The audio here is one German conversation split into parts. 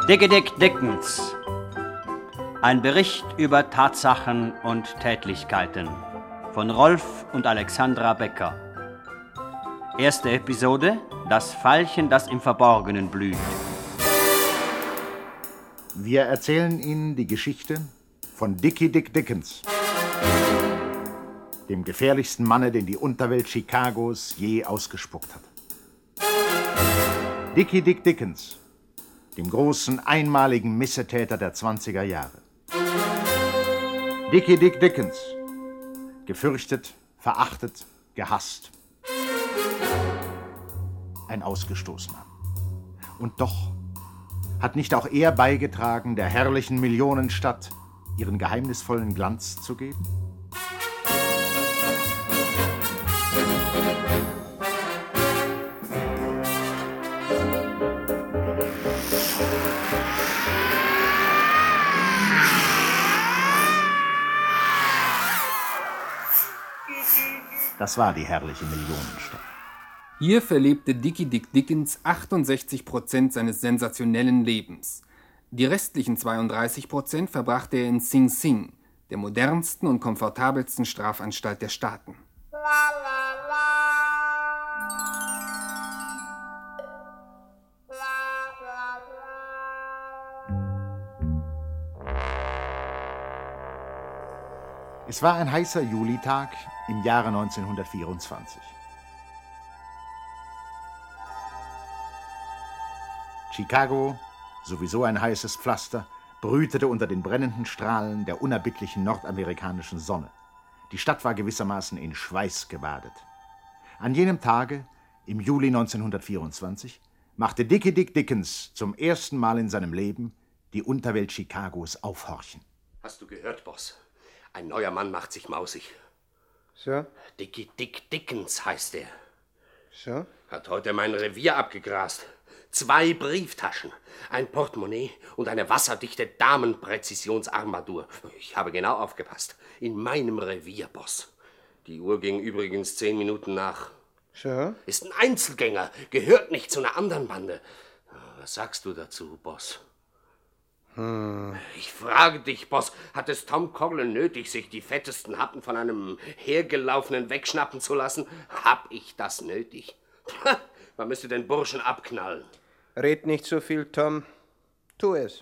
Dickie Dick Dickens. Ein Bericht über Tatsachen und Tätlichkeiten von Rolf und Alexandra Becker. Erste Episode: Das Veilchen, das im Verborgenen blüht. Wir erzählen Ihnen die Geschichte von Dickie Dick Dickens, dem gefährlichsten Manne, den die Unterwelt Chicagos je ausgespuckt hat. Dickie Dick Dickens, dem großen, einmaligen Missetäter der 20er Jahre. Dickie Dick Dickens, gefürchtet, verachtet, gehasst. Ein Ausgestoßener. Und doch hat nicht auch er beigetragen, der herrlichen Millionenstadt ihren geheimnisvollen Glanz zu geben? Das war die herrliche Millionenstadt. Hier verlebte Dickie Dick Dickens 68% seines sensationellen Lebens. Die restlichen 32% verbrachte er in Sing Sing, der modernsten und komfortabelsten Strafanstalt der Staaten. Es war ein heißer Julitag im Jahre 1924. Chicago, sowieso ein heißes Pflaster, brütete unter den brennenden Strahlen der unerbittlichen nordamerikanischen Sonne. Die Stadt war gewissermaßen in Schweiß gebadet. An jenem Tage, im Juli 1924, machte Dickie Dick Dickens zum ersten Mal in seinem Leben die Unterwelt Chicagos aufhorchen. Hast du gehört, Boss? Ein neuer Mann macht sich mausig. So? Dickie Dick Dickens heißt er. So? Hat heute mein Revier abgegrast. 2 Brieftaschen, ein Portemonnaie und eine wasserdichte Damenpräzisionsarmbanduhr. Ich habe genau aufgepasst. In meinem Revier, Boss. Die Uhr ging übrigens 10 Minuten nach. So? Ist ein Einzelgänger, gehört nicht zu einer anderen Bande. Was sagst du dazu, Boss? Ich frage dich, Boss, hat es Tom Coughlin nötig, sich die fettesten Happen von einem Hergelaufenen wegschnappen zu lassen? Hab ich das nötig? Man müsste den Burschen abknallen. Red nicht so viel, Tom. Tu es.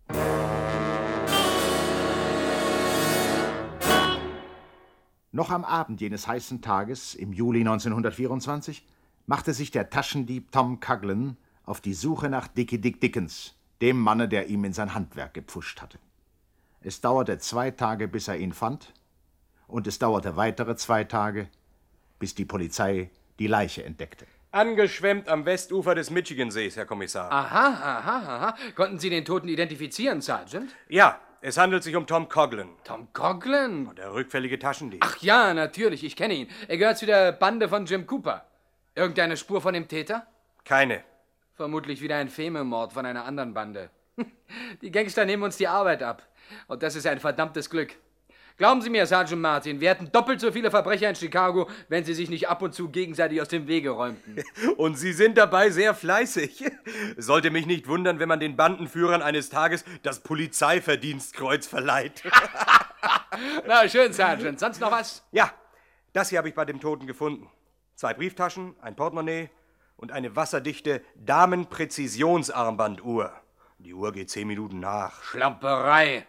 Noch am Abend jenes heißen Tages, im Juli 1924, machte sich der Taschendieb Tom Coughlin auf die Suche nach Dickie Dick Dickens, dem Manne, der ihm in sein Handwerk gepfuscht hatte. Es dauerte 2 Tage, bis er ihn fand, und es dauerte weitere 2 Tage, bis die Polizei die Leiche entdeckte. Angeschwemmt am Westufer des Michigansees, Herr Kommissar. Aha. Konnten Sie den Toten identifizieren, Sergeant? Ja, es handelt sich um Tom Coughlin. Tom Coughlin? Der rückfällige Taschendieb. Ach ja, natürlich, ich kenne ihn. Er gehört zu der Bande von Jim Cooper. Irgendeine Spur von dem Täter? Keine. Vermutlich wieder ein Fememord von einer anderen Bande. Die Gangster nehmen uns die Arbeit ab. Und das ist ein verdammtes Glück. Glauben Sie mir, Sergeant Martin, wir hätten doppelt so viele Verbrecher in Chicago, wenn sie sich nicht ab und zu gegenseitig aus dem Wege räumten. Und Sie sind dabei sehr fleißig. Sollte mich nicht wundern, wenn man den Bandenführern eines Tages das Polizeiverdienstkreuz verleiht. Na schön, Sergeant. Sonst noch was? Ja, das hier habe ich bei dem Toten gefunden. 2 Brieftaschen, ein Portemonnaie und eine wasserdichte Damenpräzisionsarmbanduhr. Die Uhr geht 10 Minuten nach. Schlamperei.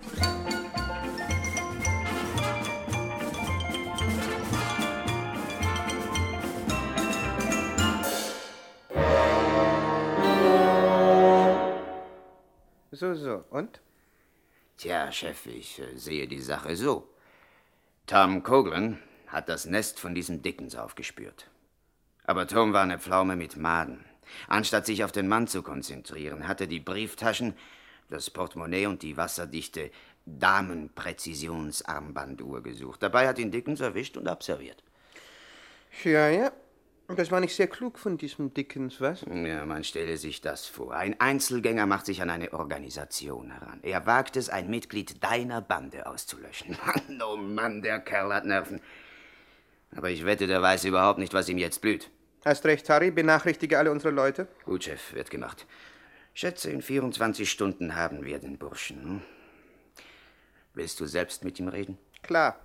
So. Und? Tja, Chef, ich sehe die Sache so. Tom Coughlin hat das Nest von diesem Dickens aufgespürt. Aber Tom war eine Pflaume mit Maden. Anstatt sich auf den Mann zu konzentrieren, hat er die Brieftaschen, das Portemonnaie und die wasserdichte Damenpräzisionsarmbanduhr gesucht. Dabei hat ihn Dickens erwischt und abserviert. Ja. Das war nicht sehr klug von diesem Dickens, was? Ja, man stelle sich das vor. Ein Einzelgänger macht sich an eine Organisation heran. Er wagt es, ein Mitglied deiner Bande auszulöschen. Mann, oh Mann, der Kerl hat Nerven. Aber ich wette, der weiß überhaupt nicht, was ihm jetzt blüht. Hast recht, Harry. Benachrichtige alle unsere Leute. Gut, Chef, wird gemacht. Schätze, in 24 Stunden haben wir den Burschen. Hm? Willst du selbst mit ihm reden? Klar.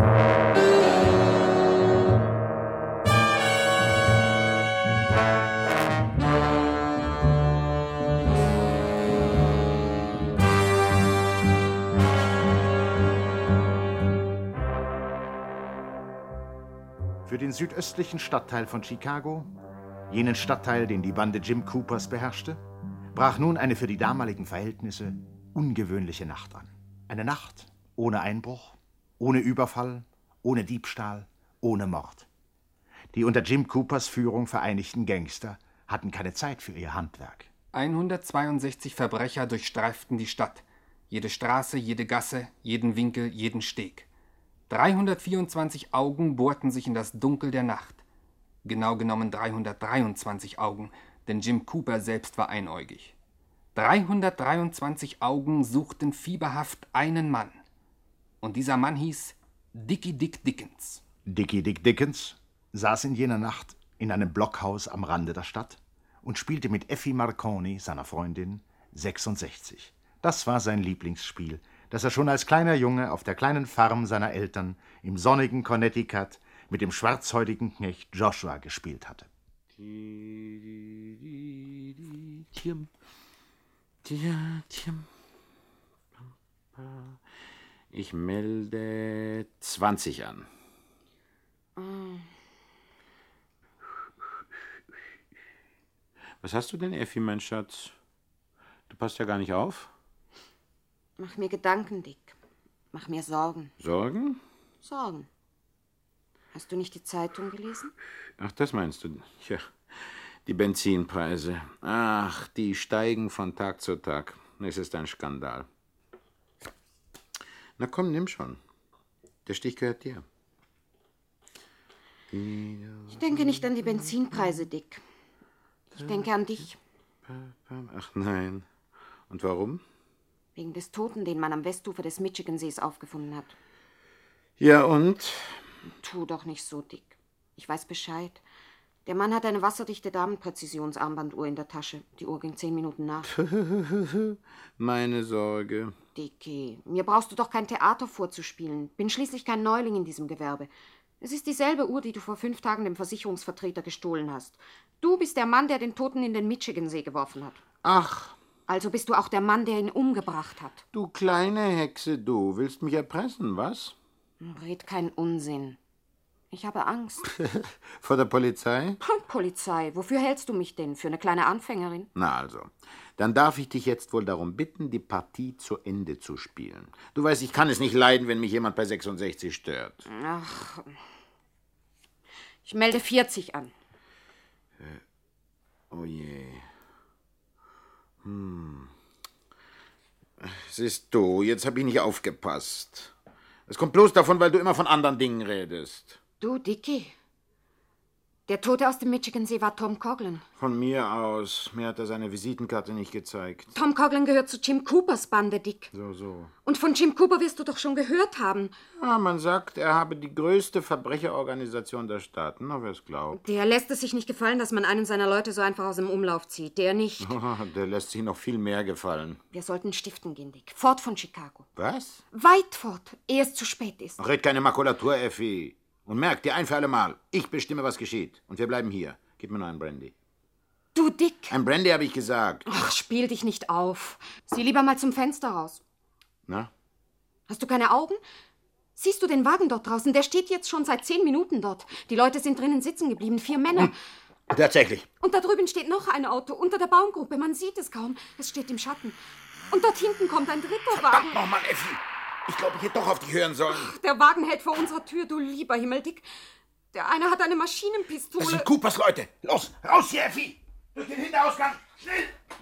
Für den südöstlichen Stadtteil von Chicago, jenen Stadtteil, den die Bande Jim Coopers beherrschte, brach nun eine für die damaligen Verhältnisse ungewöhnliche Nacht an. Eine Nacht ohne Einbruch, ohne Überfall, ohne Diebstahl, ohne Mord. Die unter Jim Coopers Führung vereinigten Gangster hatten keine Zeit für ihr Handwerk. 162 Verbrecher durchstreiften die Stadt. Jede Straße, jede Gasse, jeden Winkel, jeden Steg. 324 Augen bohrten sich in das Dunkel der Nacht. Genau genommen 323 Augen, denn Jim Cooper selbst war einäugig. 323 Augen suchten fieberhaft einen Mann. Und dieser Mann hieß Dickie Dick Dickens. Dickie Dick Dickens saß in jener Nacht in einem Blockhaus am Rande der Stadt und spielte mit Effie Marconi, seiner Freundin, 66. Das war sein Lieblingsspiel, das er schon als kleiner Junge auf der kleinen Farm seiner Eltern im sonnigen Connecticut mit dem schwarzhäutigen Knecht Joshua gespielt hatte. Ich melde 20 an. Was hast du denn, Effi, mein Schatz? Du passt ja gar nicht auf. Mach mir Gedanken, Dick. Mach mir Sorgen. Sorgen? Sorgen. Hast du nicht die Zeitung gelesen? Ach, das meinst du? Ja, die Benzinpreise. Ach, die steigen von Tag zu Tag. Es ist ein Skandal. Na komm, nimm schon. Der Stich gehört dir. Ich denke nicht an die Benzinpreise, Dick. Ich denke an dich. Ach nein. Und warum? Wegen des Toten, den man am Westufer des Michigansees aufgefunden hat. Ja, und? Tu doch nicht so, Dick. Ich weiß Bescheid. Der Mann hat eine wasserdichte Damenpräzisionsarmbanduhr in der Tasche. Die Uhr ging 10 Minuten nach. Meine Sorge. Dickie, mir brauchst du doch kein Theater vorzuspielen. Bin schließlich kein Neuling in diesem Gewerbe. Es ist dieselbe Uhr, die du vor 5 Tagen dem Versicherungsvertreter gestohlen hast. Du bist der Mann, der den Toten in den Michigansee geworfen hat. Ach. Also bist du auch der Mann, der ihn umgebracht hat. Du kleine Hexe, du willst mich erpressen, was? Red keinen Unsinn. Ich habe Angst. Vor der Polizei? Polizei, wofür hältst du mich denn? Für eine kleine Anfängerin? Na also, dann darf ich dich jetzt wohl darum bitten, die Partie zu Ende zu spielen. Du weißt, ich kann es nicht leiden, wenn mich jemand bei 66 stört. Ach, ich melde 40 an. Oh je. Siehst du, jetzt habe ich nicht aufgepasst. Es kommt bloß davon, weil du immer von anderen Dingen redest. Du, Dickie. Der Tote aus dem Michigansee war Tom Coughlin. Von mir aus. Mir hat er seine Visitenkarte nicht gezeigt. Tom Coughlin gehört zu Jim Coopers Bande, Dick. So. Und von Jim Cooper wirst du doch schon gehört haben. Ja, man sagt, er habe die größte Verbrecherorganisation der Staaten. Na, wer es glaubt. Der lässt es sich nicht gefallen, dass man einen seiner Leute so einfach aus dem Umlauf zieht. Der nicht. Der lässt sich noch viel mehr gefallen. Wir sollten stiften gehen, Dick. Fort von Chicago. Was? Weit fort, ehe es zu spät ist. Red keine Makulatur, Effi. Und merk dir ein für alle Mal, ich bestimme, was geschieht. Und wir bleiben hier. Gib mir nur einen Brandy. Du, Dick. Ein Brandy, habe ich gesagt. Ach, spiel dich nicht auf. Sieh lieber mal zum Fenster raus. Na? Hast du keine Augen? Siehst du den Wagen dort draußen? Der steht jetzt schon seit 10 Minuten dort. Die Leute sind drinnen sitzen geblieben, 4 Männer. Tatsächlich. Und da drüben steht noch ein Auto, unter der Baumgruppe. Man sieht es kaum. Es steht im Schatten. Und dort hinten kommt ein dritter Wagen. Nochmal, Effi. Ich glaube, ich hätte doch auf dich hören sollen. Der Wagen hält vor unserer Tür, du lieber Himmel, Dick. Der eine hat eine Maschinenpistole. Das sind Coopers Leute. Los, raus hier, Effi. Durch den Hinterausgang. Schnell.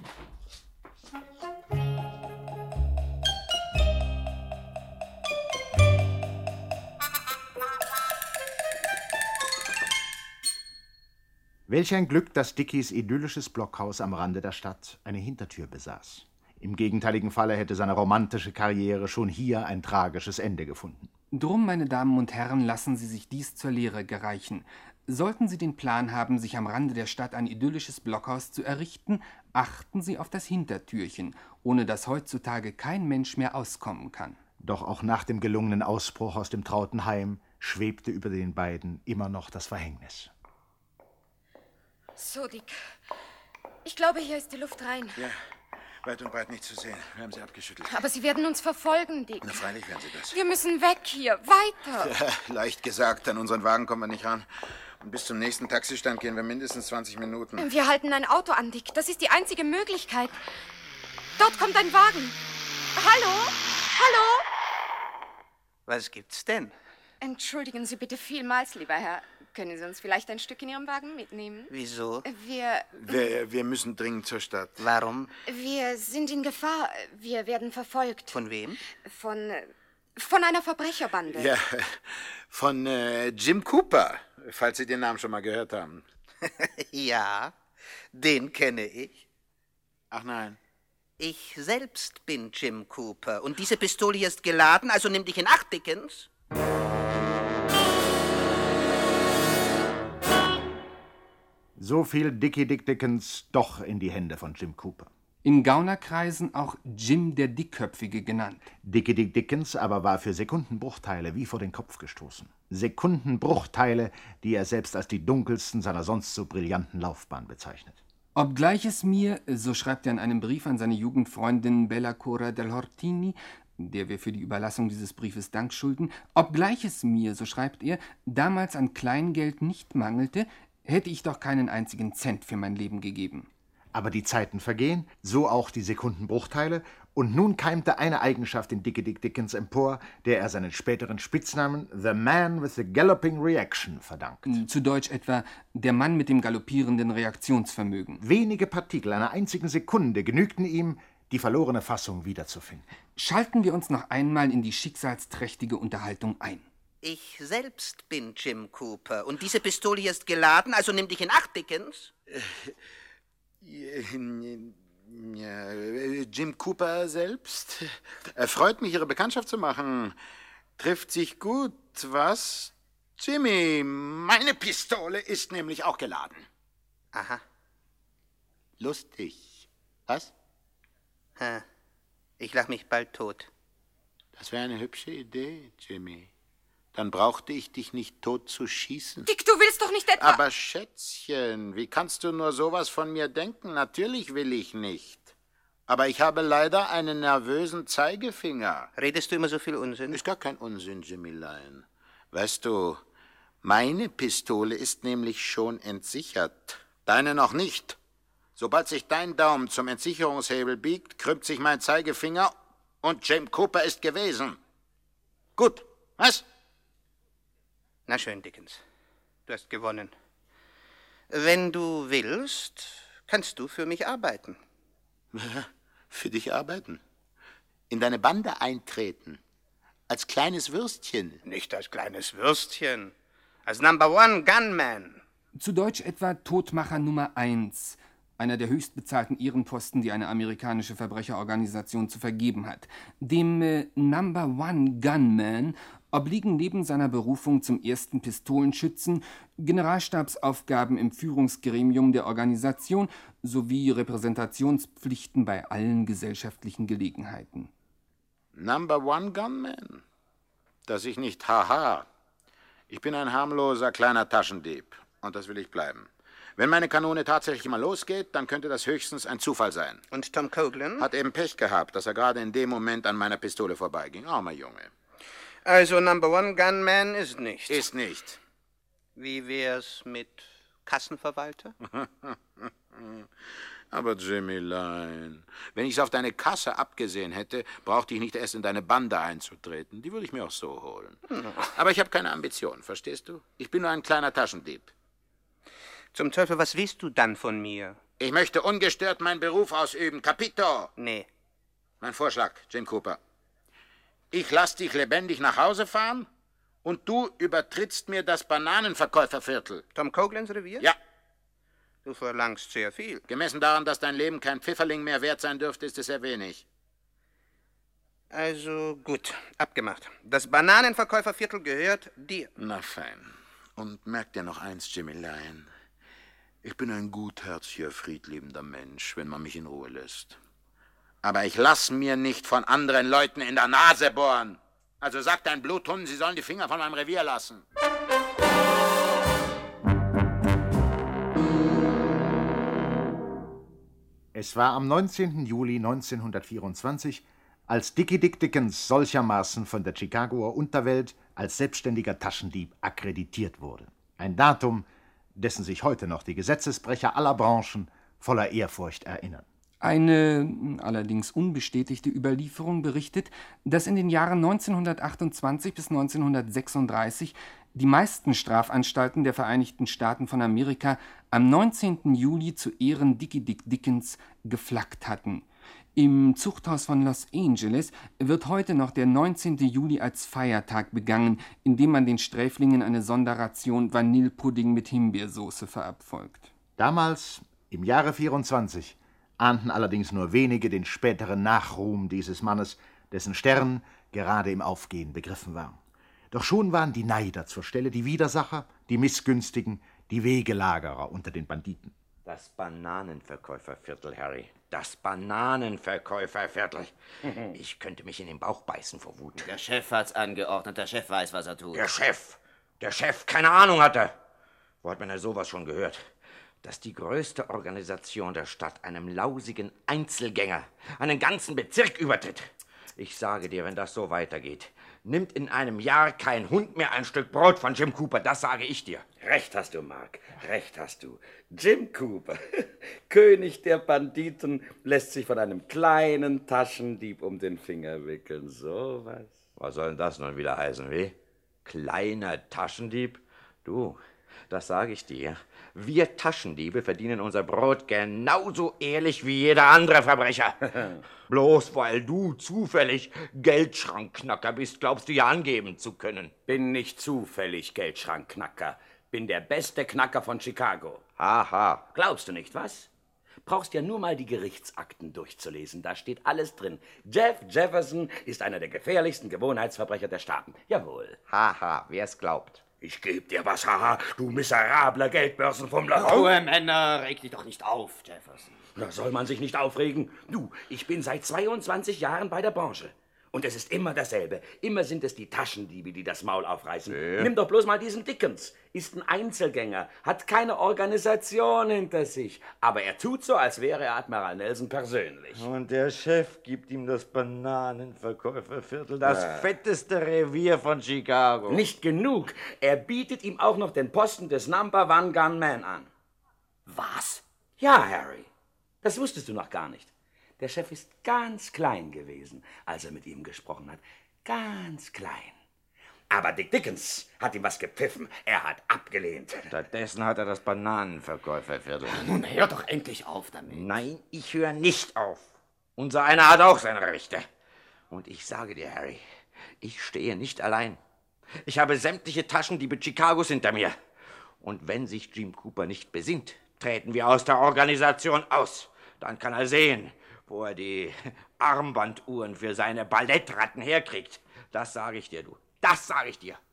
Welch ein Glück, dass Dickies idyllisches Blockhaus am Rande der Stadt eine Hintertür besaß. Im gegenteiligen Falle hätte seine romantische Karriere schon hier ein tragisches Ende gefunden. Drum, meine Damen und Herren, lassen Sie sich dies zur Lehre gereichen. Sollten Sie den Plan haben, sich am Rande der Stadt ein idyllisches Blockhaus zu errichten, achten Sie auf das Hintertürchen, ohne das heutzutage kein Mensch mehr auskommen kann. Doch auch nach dem gelungenen Ausbruch aus dem trauten Heim schwebte über den beiden immer noch das Verhängnis. So, Dick. Ich glaube, hier ist die Luft rein. Ja, weit und breit nicht zu sehen. Wir haben sie abgeschüttelt. Aber sie werden uns verfolgen, Dick. Na, freilich werden sie das. Wir müssen weg hier. Weiter. Ja, leicht gesagt. An unseren Wagen kommen wir nicht ran. Und bis zum nächsten Taxistand gehen wir mindestens 20 Minuten. Wir halten ein Auto an, Dick. Das ist die einzige Möglichkeit. Dort kommt ein Wagen. Hallo? Hallo? Was gibt's denn? Entschuldigen Sie bitte vielmals, lieber Herr. Können Sie uns vielleicht ein Stück in Ihrem Wagen mitnehmen? Wieso? Wir müssen dringend zur Stadt. Warum? Wir sind in Gefahr. Wir werden verfolgt. Von wem? Von einer Verbrecherbande. Ja, von Jim Cooper, falls Sie den Namen schon mal gehört haben. Ja, den kenne ich. Ach nein. Ich selbst bin Jim Cooper. Und diese Pistole hier ist geladen, also nimm dich in Acht, Dickens. So fiel Dickie Dick Dickens doch in die Hände von Jim Cooper. In Gaunerkreisen auch Jim der Dickköpfige genannt. Dickie Dick Dickens aber war für Sekundenbruchteile wie vor den Kopf gestoßen. Sekundenbruchteile, die er selbst als die dunkelsten seiner sonst so brillanten Laufbahn bezeichnet. Obgleich es mir, so schreibt er in einem Brief an seine Jugendfreundin Bella Cora del Hortini, der wir für die Überlassung dieses Briefes Dank schulden, obgleich es mir, so schreibt er, damals an Kleingeld nicht mangelte, hätte ich doch keinen einzigen Cent für mein Leben gegeben. Aber die Zeiten vergehen, so auch die Sekundenbruchteile, und nun keimte eine Eigenschaft in Dickie Dick Dickens empor, der er seinen späteren Spitznamen The Man with the Galloping Reaction verdankt. Zu Deutsch etwa der Mann mit dem galoppierenden Reaktionsvermögen. Wenige Partikel einer einzigen Sekunde genügten ihm, die verlorene Fassung wiederzufinden. Schalten wir uns noch einmal in die schicksalsträchtige Unterhaltung ein. Ich selbst bin Jim Cooper. Und diese Pistole hier ist geladen, also nimm dich in Acht, Dickens. Ja, Jim Cooper selbst. Freut mich, Ihre Bekanntschaft zu machen. Trifft sich gut, was? Jimmy, meine Pistole ist nämlich auch geladen. Aha. Lustig. Was? Ich lach mich bald tot. Das wäre eine hübsche Idee, Jimmy. Dann brauchte ich dich nicht tot zu schießen. Dick, du willst doch nicht etwa... Aber Schätzchen, wie kannst du nur sowas von mir denken? Natürlich will ich nicht. Aber ich habe leider einen nervösen Zeigefinger. Redest du immer so viel Unsinn? Ist gar kein Unsinn, Jimmylein. Weißt du, meine Pistole ist nämlich schon entsichert. Deine noch nicht. Sobald sich dein Daumen zum Entsicherungshebel biegt, krümmt sich mein Zeigefinger und Jim Cooper ist gewesen. Gut, was? Na schön, Dickens. Du hast gewonnen. Wenn du willst, kannst du für mich arbeiten. Für dich arbeiten? In deine Bande eintreten? Als kleines Würstchen? Nicht als kleines Würstchen. Als Number One Gunman. Zu Deutsch etwa Todmacher Nummer 1. Einer der höchstbezahlten Ehrenposten, die eine amerikanische Verbrecherorganisation zu vergeben hat. Dem Number One Gunman obliegen neben seiner Berufung zum ersten Pistolenschützen Generalstabsaufgaben im Führungsgremium der Organisation sowie Repräsentationspflichten bei allen gesellschaftlichen Gelegenheiten. Number One Gunman? Dass ich nicht haha. Ich bin ein harmloser kleiner Taschendieb und das will ich bleiben. Wenn meine Kanone tatsächlich mal losgeht, dann könnte das höchstens ein Zufall sein. Und Tom Coughlin? Hat eben Pech gehabt, dass er gerade in dem Moment an meiner Pistole vorbeiging. Armer Junge. Also Number One Gunman ist nicht. Ist nicht. Wie wär's mit Kassenverwalter? Aber Jimmylein, wenn ich es auf deine Kasse abgesehen hätte, brauchte ich nicht erst in deine Bande einzutreten. Die würde ich mir auch so holen. Aber ich habe keine Ambition, verstehst du? Ich bin nur ein kleiner Taschendieb. Zum Teufel, was willst du dann von mir? Ich möchte ungestört meinen Beruf ausüben. Capito? Nee. Mein Vorschlag, Jim Cooper. Ich lass dich lebendig nach Hause fahren und du übertrittst mir das Bananenverkäuferviertel. Tom Couglins Revier? Ja. Du verlangst sehr viel. Gemessen daran, dass dein Leben kein Pfifferling mehr wert sein dürfte, ist es sehr wenig. Also gut, abgemacht. Das Bananenverkäuferviertel gehört dir. Na fein. Und merk dir noch eins, Jimmylein. Ich bin ein gutherziger, friedliebender Mensch, wenn man mich in Ruhe lässt. Aber ich lass mir nicht von anderen Leuten in der Nase bohren. Also sagt deinen Bluthunden, sie sollen die Finger von meinem Revier lassen. Es war am 19. Juli 1924, als Dickie Dick Dickens solchermaßen von der Chicagoer Unterwelt als selbstständiger Taschendieb akkreditiert wurde. Ein Datum, dessen sich heute noch die Gesetzesbrecher aller Branchen voller Ehrfurcht erinnern. Eine allerdings unbestätigte Überlieferung berichtet, dass in den Jahren 1928 bis 1936 die meisten Strafanstalten der Vereinigten Staaten von Amerika am 19. Juli zu Ehren Dickie Dick Dickens geflaggt hatten. Im Zuchthaus von Los Angeles wird heute noch der 19. Juli als Feiertag begangen, indem man den Sträflingen eine Sonderration Vanillepudding mit Himbeersoße verabfolgt. Damals, im Jahre 24, ahnten allerdings nur wenige den späteren Nachruhm dieses Mannes, dessen Stern gerade im Aufgehen begriffen war. Doch schon waren die Neider zur Stelle, die Widersacher, die Missgünstigen, die Wegelagerer unter den Banditen. Das Bananenverkäuferviertel, Harry. Das Bananenverkäuferviertel. Ich könnte mich in den Bauch beißen vor Wut. Der Chef hat's angeordnet. Der Chef weiß, was er tut. Der Chef, keine Ahnung hatte. Wo hat man denn sowas schon gehört? Dass die größte Organisation der Stadt einem lausigen Einzelgänger einen ganzen Bezirk übertritt. Ich sage dir, wenn das so weitergeht, nimmt in einem Jahr kein Hund mehr ein Stück Brot von Jim Cooper, das sage ich dir. Recht hast du, Mark, recht hast du. Jim Cooper, König der Banditen, lässt sich von einem kleinen Taschendieb um den Finger wickeln. Sowas. Was soll denn das nun wieder heißen, wie? Kleiner Taschendieb? Du, das sage ich dir. Wir Taschendiebe verdienen unser Brot genauso ehrlich wie jeder andere Verbrecher. Bloß weil du zufällig Geldschrankknacker bist, glaubst du ja angeben zu können. Bin nicht zufällig Geldschrankknacker. Bin der beste Knacker von Chicago. Haha. Glaubst du nicht, was? Brauchst ja nur mal die Gerichtsakten durchzulesen. Da steht alles drin. Jeff Jefferson ist einer der gefährlichsten Gewohnheitsverbrecher der Staaten. Jawohl. Haha, wer's glaubt. Ich geb dir was, haha, du miserabler Geldbörsenfummler. Ruhe, Männer, reg dich doch nicht auf, Jefferson. Da soll man sich nicht aufregen. Du, ich bin seit 22 Jahren bei der Branche. Und es ist immer dasselbe. Immer sind es die Taschendiebe, die das Maul aufreißen. Nimm doch bloß mal diesen Dickens. Ist ein Einzelgänger, hat keine Organisation hinter sich. Aber er tut so, als wäre er Admiral Nelson persönlich. Und der Chef gibt ihm das Bananenverkäuferviertel, das fetteste Revier von Chicago. Nicht genug. Er bietet ihm auch noch den Posten des Number-One-Gun-Man an. Was? Ja, Harry. Das wusstest du noch gar nicht. Der Chef ist ganz klein gewesen, als er mit ihm gesprochen hat. Ganz klein. Aber Dick Dickens hat ihm was gepfiffen. Er hat abgelehnt. Stattdessen hat er das Bananenverkäuferviertel. Nun hör doch endlich auf damit. Nein, ich höre nicht auf. Unser einer hat auch seine Rechte. Und ich sage dir, Harry, ich stehe nicht allein. Ich habe sämtliche Taschendiebe Chicagos hinter mir. Und wenn sich Jim Cooper nicht besinnt, treten wir aus der Organisation aus. Dann kann er sehen, wo er die Armbanduhren für seine Ballettratten herkriegt. Das sage ich dir, du. Das sage ich dir.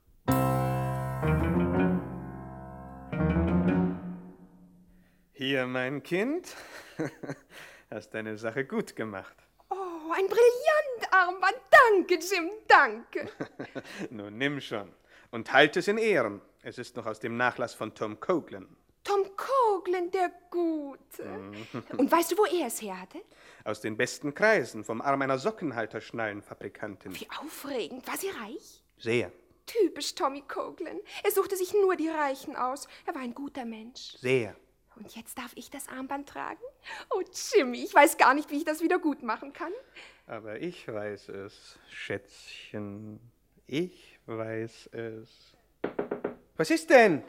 Hier, mein Kind. Hast deine Sache gut gemacht. Oh, ein Brillantarmband. Danke, Jim, danke. Nun, nimm schon. Und halt es in Ehren. Es ist noch aus dem Nachlass von Tom Coughlin. Tom Coughlin, der Gute. Und weißt du, wo er es her hatte? Aus den besten Kreisen, vom Arm einer Sockenhalterschnallenfabrikantin. Wie aufregend. War sie reich? Sehr. Typisch Tommy Coughlin. Er suchte sich nur die Reichen aus. Er war ein guter Mensch. Sehr. Und jetzt darf ich das Armband tragen? Oh, Jimmy, ich weiß gar nicht, wie ich das wieder gut machen kann. Aber ich weiß es, Schätzchen. Ich weiß es. Was ist denn?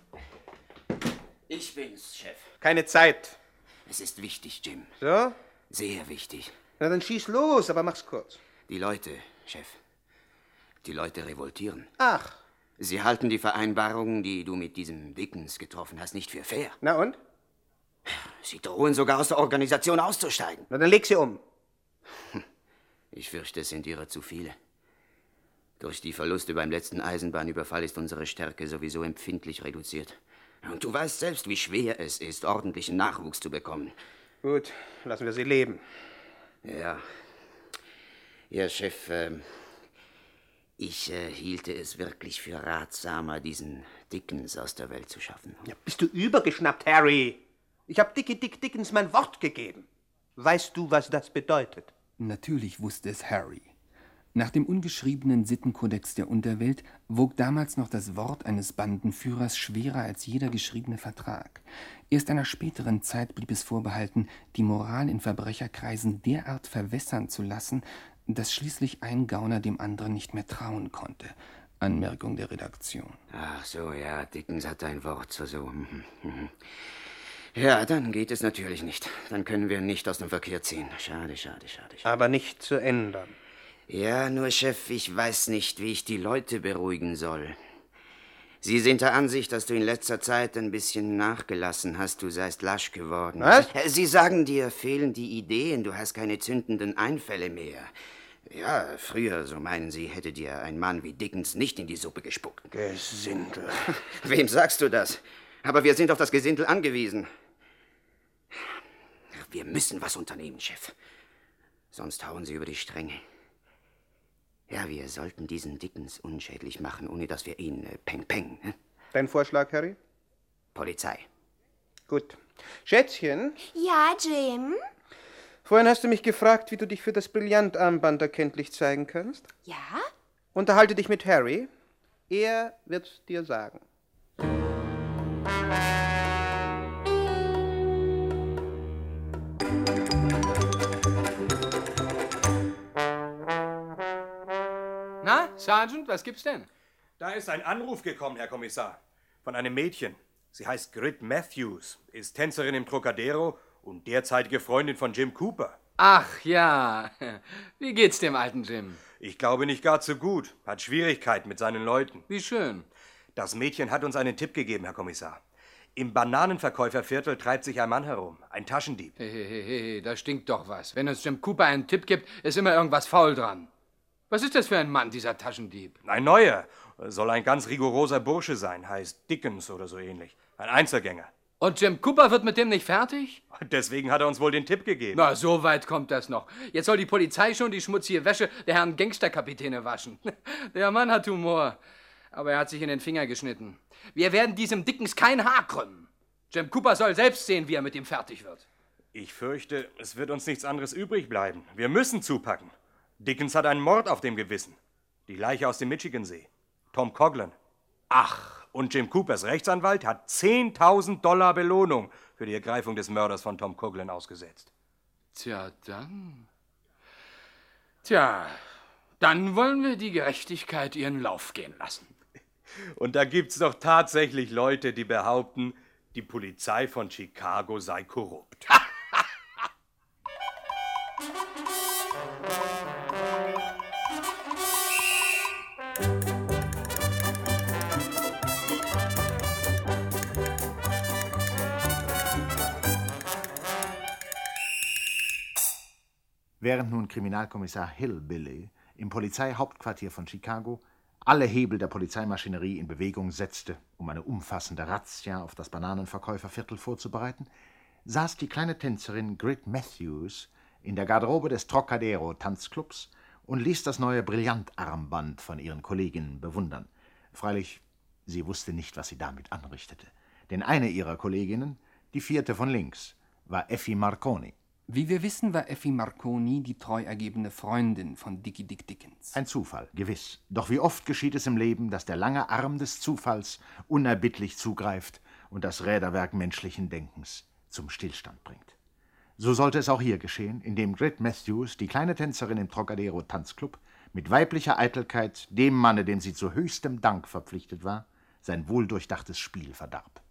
Ich bin's, Chef. Keine Zeit. Es ist wichtig, Jim. So? Sehr wichtig. Na, dann schieß los, aber mach's kurz. Die Leute, Chef. Die Leute revoltieren. Ach. Sie halten die Vereinbarungen, die du mit diesem Dickens getroffen hast, nicht für fair. Na und? Sie drohen sogar aus der Organisation auszusteigen. Na, dann leg sie um. Ich fürchte, es sind ihrer zu viele. Durch die Verluste beim letzten Eisenbahnüberfall ist unsere Stärke sowieso empfindlich reduziert. Und du weißt selbst, wie schwer es ist, ordentlichen Nachwuchs zu bekommen. Gut, lassen wir sie leben. Ja. Ja, Chef, ich hielte es wirklich für ratsamer, diesen Dickens aus der Welt zu schaffen. Ja, bist du übergeschnappt, Harry? Ich habe Dickie Dick Dickens mein Wort gegeben. Weißt du, was das bedeutet? Natürlich wusste es Harry. Nach dem ungeschriebenen Sittenkodex der Unterwelt wog damals noch das Wort eines Bandenführers schwerer als jeder geschriebene Vertrag. Erst einer späteren Zeit blieb es vorbehalten, die Moral in Verbrecherkreisen derart verwässern zu lassen, dass schließlich ein Gauner dem anderen nicht mehr trauen konnte. Anmerkung der Redaktion. Ach so, ja, Dickens hat ein Wort so. Ja, dann geht es natürlich nicht. Dann können wir ihn nicht aus dem Verkehr ziehen. Schade. Aber nicht zu ändern. Ja, nur, Chef, ich weiß nicht, wie ich die Leute beruhigen soll. Sie sind der Ansicht, dass du in letzter Zeit ein bisschen nachgelassen hast, du seist lasch geworden. Was? Sie sagen, dir fehlen die Ideen, du hast keine zündenden Einfälle mehr. Ja, früher, so meinen Sie, hätte dir ein Mann wie Dickens nicht in die Suppe gespuckt. Gesindel. Wem sagst du das? Aber wir sind auf das Gesindel angewiesen. Wir müssen was unternehmen, Chef. Sonst hauen sie über die Stränge. Ja, wir sollten diesen Dickens unschädlich machen, ohne dass wir ihn peng. Dein Vorschlag, Harry? Polizei. Gut. Schätzchen? Ja, Jim? Vorhin hast du mich gefragt, wie du dich für das Brillantarmband erkenntlich zeigen kannst. Ja? Unterhalte dich mit Harry. Er wird's dir sagen. Na, Sergeant, was gibt's denn? Da ist ein Anruf gekommen, Herr Kommissar. Von einem Mädchen. Sie heißt Grit Matthews, ist Tänzerin im Trocadero und derzeitige Freundin von Jim Cooper. Ach ja, wie geht's dem alten Jim? Ich glaube nicht gar so gut. Hat Schwierigkeiten mit seinen Leuten. Wie schön. Das Mädchen hat uns einen Tipp gegeben, Herr Kommissar. Im Bananenverkäuferviertel treibt sich ein Mann herum, ein Taschendieb. Hey, da stinkt doch was. Wenn uns Jim Cooper einen Tipp gibt, ist immer irgendwas faul dran. Was ist das für ein Mann, dieser Taschendieb? Ein neuer. Soll ein ganz rigoroser Bursche sein, heißt Dickens oder so ähnlich. Ein Einzelgänger. Und Jim Cooper wird mit dem nicht fertig? Deswegen hat er uns wohl den Tipp gegeben. Na, so weit kommt das noch. Jetzt soll die Polizei schon die schmutzige Wäsche der Herren Gangsterkapitäne waschen. Der Mann hat Humor. Aber er hat sich in den Finger geschnitten. Wir werden diesem Dickens kein Haar krümmen. Jim Cooper soll selbst sehen, wie er mit ihm fertig wird. Ich fürchte, es wird uns nichts anderes übrig bleiben. Wir müssen zupacken. Dickens hat einen Mord auf dem Gewissen. Die Leiche aus dem Michigansee. Tom Coughlin. Ach, und Jim Coopers Rechtsanwalt hat $10.000 Belohnung für die Ergreifung des Mörders von Tom Coughlin ausgesetzt. Tja, dann wollen wir die Gerechtigkeit ihren Lauf gehen lassen. Und da gibt's doch tatsächlich Leute, die behaupten, die Polizei von Chicago sei korrupt. Während nun Kriminalkommissar Hillbilly im Polizeihauptquartier von Chicago alle Hebel der Polizeimaschinerie in Bewegung setzte, um eine umfassende Razzia auf das Bananenverkäuferviertel vorzubereiten, saß die kleine Tänzerin Grit Matthews in der Garderobe des Trocadero Tanzclubs und ließ das neue Brillantarmband von ihren Kolleginnen bewundern. Freilich, sie wusste nicht, was sie damit anrichtete. Denn eine ihrer Kolleginnen, die vierte von links, war Effie Marconi. Wie wir wissen, war Effie Marconi die treu ergebene Freundin von Dickie Dick Dickens. Ein Zufall, gewiss. Doch wie oft geschieht es im Leben, dass der lange Arm des Zufalls unerbittlich zugreift und das Räderwerk menschlichen Denkens zum Stillstand bringt. So sollte es auch hier geschehen, indem Grit Matthews, die kleine Tänzerin im Trocadero Tanzclub, mit weiblicher Eitelkeit dem Manne, dem sie zu höchstem Dank verpflichtet war, sein wohldurchdachtes Spiel verdarb.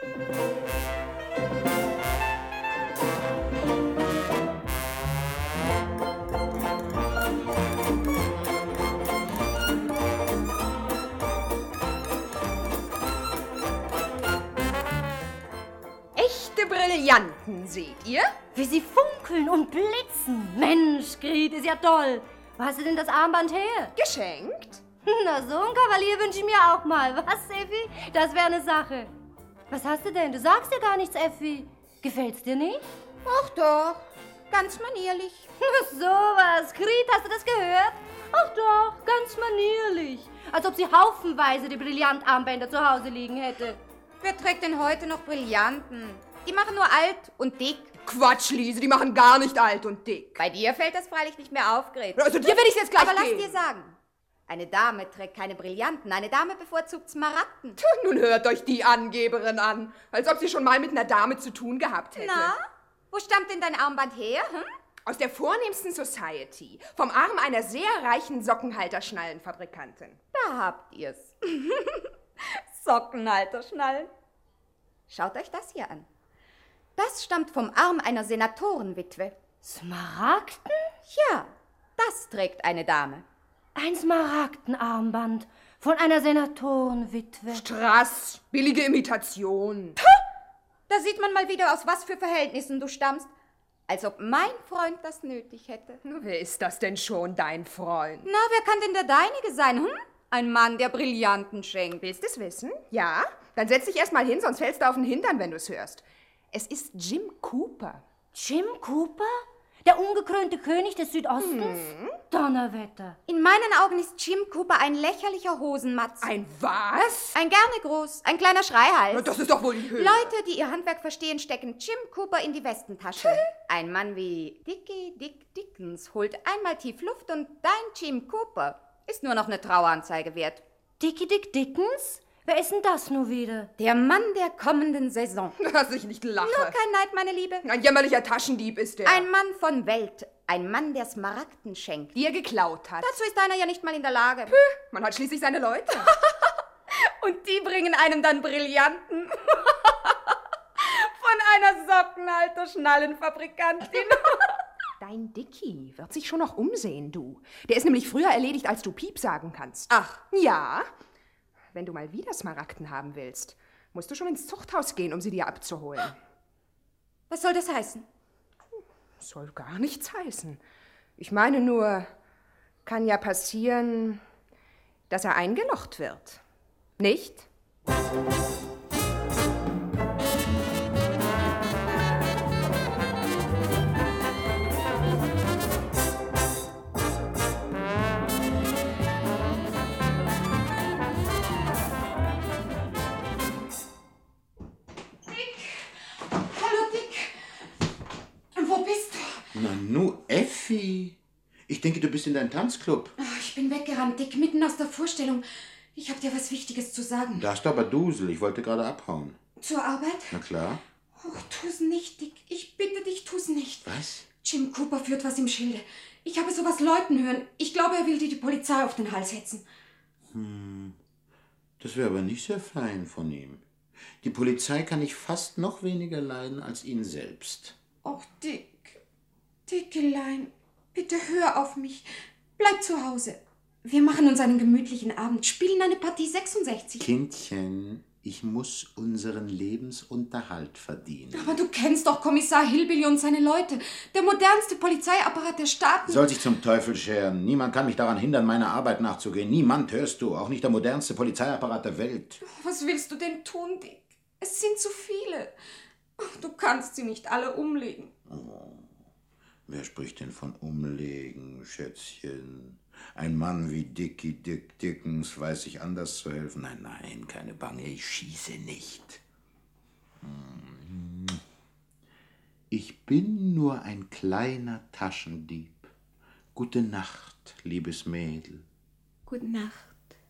Brillanten, seht ihr? Wie sie funkeln und blitzen. Mensch, Grit, ist ja toll. Wo hast du denn das Armband her? Geschenkt. Na, so ein Kavalier wünsche ich mir auch mal. Was, Effi? Das wäre eine Sache. Was hast du denn? Du sagst ja gar nichts, Effi. Gefällt's dir nicht? Ach doch, ganz manierlich. Sowas. Kriet, hast du das gehört? Ach doch, ganz manierlich. Als ob sie haufenweise die Brillantarmbänder zu Hause liegen hätte. Wer trägt denn heute noch Brillanten? Die machen nur alt und dick. Quatsch, Liese, die machen gar nicht alt und dick. Bei dir fällt das freilich nicht mehr auf, Gret. Also dir werde ich jetzt gleich Aber geben. lass dir sagen, eine Dame trägt keine Brillanten, eine Dame bevorzugt Smaragden. Nun hört euch die Angeberin an, als ob sie schon mal mit einer Dame zu tun gehabt hätte. Na, wo stammt denn dein Armband her? Hm? Aus der vornehmsten Society, vom Arm einer sehr reichen Sockenhalterschnallenfabrikantin. Da habt ihr's. Sockenhalterschnallen. Schaut euch das hier an. Das stammt vom Arm einer Senatorenwitwe. Smaragden? Ja, das trägt eine Dame. Ein Smaragdenarmband von einer Senatorenwitwe. Strass, billige Imitation. Da sieht man mal wieder, aus was für Verhältnissen du stammst. Als ob mein Freund das nötig hätte. Na, wer ist das denn schon, dein Freund? Na, wer kann denn der deinige sein, hm? Ein Mann, der Brillanten schenkt. Willst du es wissen? Ja? Dann setz dich erst mal hin, sonst fällst du auf den Hintern, wenn du es hörst. Es ist Jim Cooper. Jim Cooper? Der ungekrönte König des Südostens? Donnerwetter. In meinen Augen ist Jim Cooper ein lächerlicher Hosenmatz. Ein was? Ein gerne groß, ein kleiner Schreihals. Na, das ist doch wohl die Höhe. Leute, die ihr Handwerk verstehen, stecken Jim Cooper in die Westentasche. Ein Mann wie Dickie Dick Dickens holt einmal tief Luft und dein Jim Cooper ist nur noch eine Traueranzeige wert. Dickie Dick Dickens? Wer ist denn das nur wieder? Der Mann der kommenden Saison. Dass ich nicht lache. Nur kein Neid, meine Liebe. Ein jämmerlicher Taschendieb ist der. Ein Mann von Welt. Ein Mann, der Smaragden schenkt. Die er geklaut hat. Dazu ist einer ja nicht mal in der Lage. Man hat schließlich seine Leute. Und die bringen einem dann Brillanten. Von einer Sockenhalterschnallenfabrikantin. Dein Dickie wird sich schon noch umsehen, du. Der ist nämlich früher erledigt, als du Piep sagen kannst. Ach. Ja. Wenn du mal wieder Smaragden haben willst, musst du schon ins Zuchthaus gehen, um sie dir abzuholen. Was soll das heißen? Soll gar nichts heißen. Ich meine nur, kann ja passieren, dass er eingelocht wird. Nicht? Na nu, Effi. Ich denke, du bist in deinem Tanzclub. Oh, ich bin weggerannt, Dick, mitten aus der Vorstellung. Ich habe dir was Wichtiges zu sagen. Da hast du aber Dusel. Ich wollte gerade abhauen. Zur Arbeit? Na klar. Oh, tu's nicht, Dick. Ich bitte dich, tu's nicht. Was? Jim Cooper führt was im Schilde. Ich habe sowas läuten hören. Ich glaube, er will dir die Polizei auf den Hals hetzen. Das wäre aber nicht sehr fein von ihm. Die Polizei kann ich fast noch weniger leiden als ihn selbst. Och, Dick. Dickelein, bitte hör auf mich. Bleib zu Hause. Wir machen uns einen gemütlichen Abend, spielen eine Partie 66. Kindchen, ich muss unseren Lebensunterhalt verdienen. Aber du kennst doch Kommissar Hillbilly und seine Leute. Der modernste Polizeiapparat der Staaten. Soll sich zum Teufel scheren. Niemand kann mich daran hindern, meiner Arbeit nachzugehen. Niemand, hörst du. Auch nicht der modernste Polizeiapparat der Welt. Was willst du denn tun, Dick? Es sind zu viele. Du kannst sie nicht alle umlegen. Oh. Wer spricht denn von umlegen, Schätzchen? Ein Mann wie Dickie Dick Dickens weiß sich anders zu helfen. Nein, nein, keine Bange, ich schieße nicht. Ich bin nur ein kleiner Taschendieb. Gute Nacht, liebes Mädel. Gute Nacht.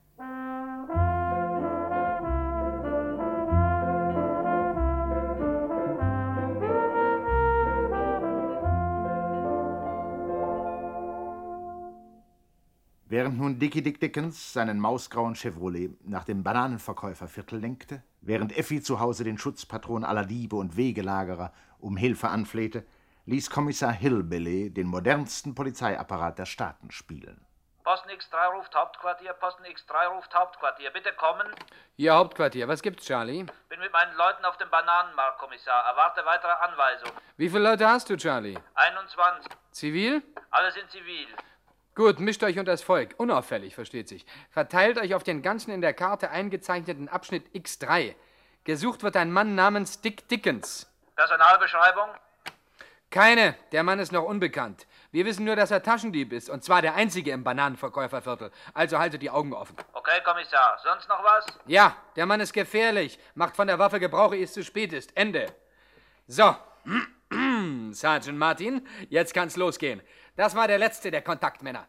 Während nun Dickie Dick Dickens seinen mausgrauen Chevrolet nach dem Bananenverkäuferviertel lenkte, während Effi zu Hause den Schutzpatron aller Diebe und Wegelagerer um Hilfe anflehte, ließ Kommissar Hillbilly den modernsten Polizeiapparat der Staaten spielen. Posten X3 ruft Hauptquartier, Posten X3 ruft Hauptquartier. Bitte kommen. Hier, Hauptquartier. Was gibt's, Charlie? Bin mit meinen Leuten auf dem Bananenmarkt, Kommissar. Erwarte weitere Anweisungen. Wie viele Leute hast du, Charlie? 21. Zivil? Alle sind zivil. Gut, mischt euch unter das Volk. Unauffällig, versteht sich. Verteilt euch auf den ganzen in der Karte eingezeichneten Abschnitt X3. Gesucht wird ein Mann namens Dick Dickens. Personalbeschreibung? Keine, der Mann ist noch unbekannt. Wir wissen nur, dass er Taschendieb ist, und zwar der einzige im Bananenverkäuferviertel. Also haltet die Augen offen. Okay, Kommissar. Sonst noch was? Ja, der Mann ist gefährlich. Macht von der Waffe Gebrauch, ehe es zu spät ist. Ende. So. Sergeant Martin, jetzt kann's losgehen. Das war der letzte der Kontaktmänner.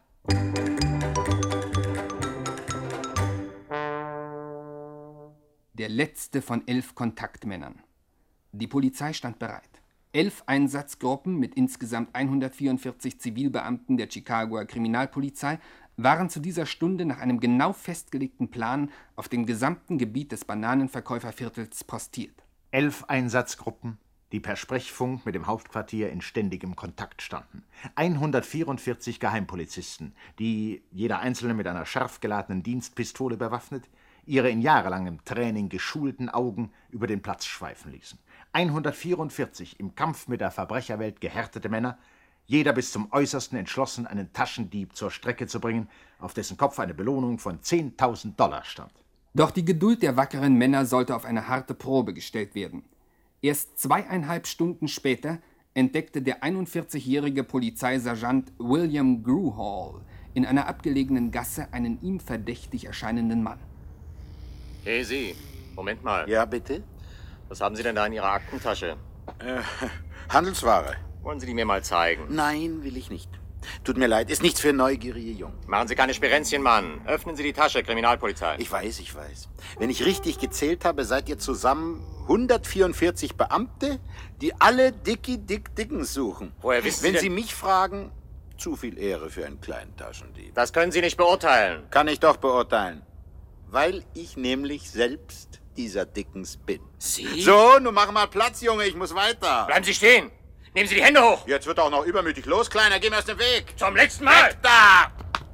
Der letzte von 11 Kontaktmännern. Die Polizei stand bereit. 11 Einsatzgruppen mit insgesamt 144 Zivilbeamten der Chicagoer Kriminalpolizei waren zu dieser Stunde nach einem genau festgelegten Plan auf dem gesamten Gebiet des Bananenverkäuferviertels postiert. 11 Einsatzgruppen, die per Sprechfunk mit dem Hauptquartier in ständigem Kontakt standen. 144 Geheimpolizisten, die, jeder einzelne mit einer scharf geladenen Dienstpistole bewaffnet, ihre in jahrelangem Training geschulten Augen über den Platz schweifen ließen. 144 im Kampf mit der Verbrecherwelt gehärtete Männer, jeder bis zum Äußersten entschlossen, einen Taschendieb zur Strecke zu bringen, auf dessen Kopf eine Belohnung von $10.000 stand. Doch die Geduld der wackeren Männer sollte auf eine harte Probe gestellt werden. Erst 2,5 Stunden später entdeckte der 41-jährige Polizeisergeant William Gruhall in einer abgelegenen Gasse einen ihm verdächtig erscheinenden Mann. Hey, Sie. Moment mal. Ja, bitte? Was haben Sie denn da in Ihrer Aktentasche? Handelsware. Wollen Sie die mir mal zeigen? Nein, will ich nicht. Tut mir leid, ist nichts für neugierige Jungen. Machen Sie keine Sperenzchen, Mann. Öffnen Sie die Tasche, Kriminalpolizei. Ich weiß. Wenn ich richtig gezählt habe, seid ihr zusammen 144 Beamte, die alle Dick Dickens suchen. Woher wissen Sie Wenn denn... Sie mich fragen, zu viel Ehre für einen kleinen Taschendieb. Das können Sie nicht beurteilen. Kann ich doch beurteilen. Weil ich nämlich selbst dieser Dickens bin. Sie? So, nun mach mal Platz, Junge, ich muss weiter. Bleiben Sie stehen. Nehmen Sie die Hände hoch. Jetzt wird auch noch übermütig. Los, Kleiner, geh mir aus dem Weg. Zum letzten Mal. Weg da!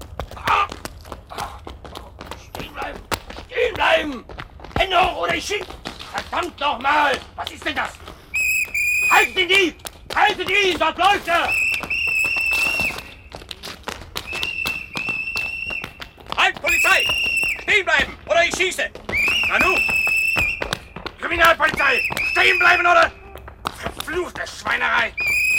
Stehen bleiben. Stehen bleiben. Hände hoch oder ich schieß. Verdammt nochmal. Was ist denn das? Halten den Dieb. Halten ihn, dort läuft er. Halt, Polizei. Stehen bleiben oder ich schieße. Nanu. Kriminalpolizei. Stehen bleiben oder... Verfluchte Schweinerei!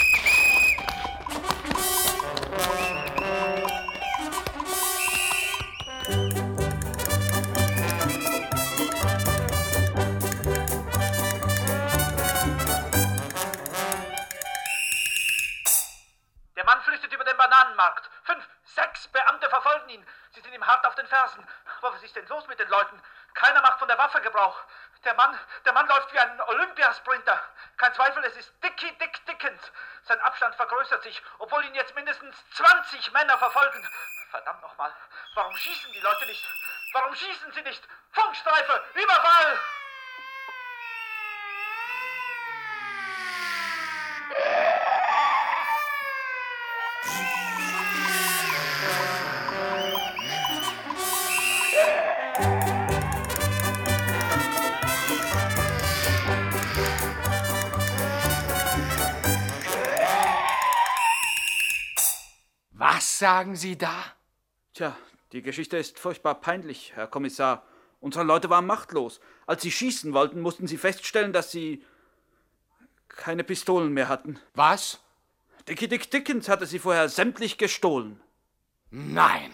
Der Mann flüchtet über den Bananenmarkt. 5, 6 Beamte verfolgen ihn. Sie sind ihm hart auf den Fersen. Aber was ist denn los mit den Leuten? Keiner macht von der Waffe Gebrauch. Der Mann läuft wie ein Olympiasprinter. Kein Zweifel, es ist Dick Dickens. Sein Abstand vergrößert sich, obwohl ihn jetzt mindestens 20 Männer verfolgen. Verdammt nochmal, warum schießen die Leute nicht? Warum schießen sie nicht? Funkstreife, Überfall! Was sagen Sie da? Tja, die Geschichte ist furchtbar peinlich, Herr Kommissar. Unsere Leute waren machtlos. Als sie schießen wollten, mussten sie feststellen, dass sie keine Pistolen mehr hatten. Was? Dick Dickens hatte sie vorher sämtlich gestohlen. Nein!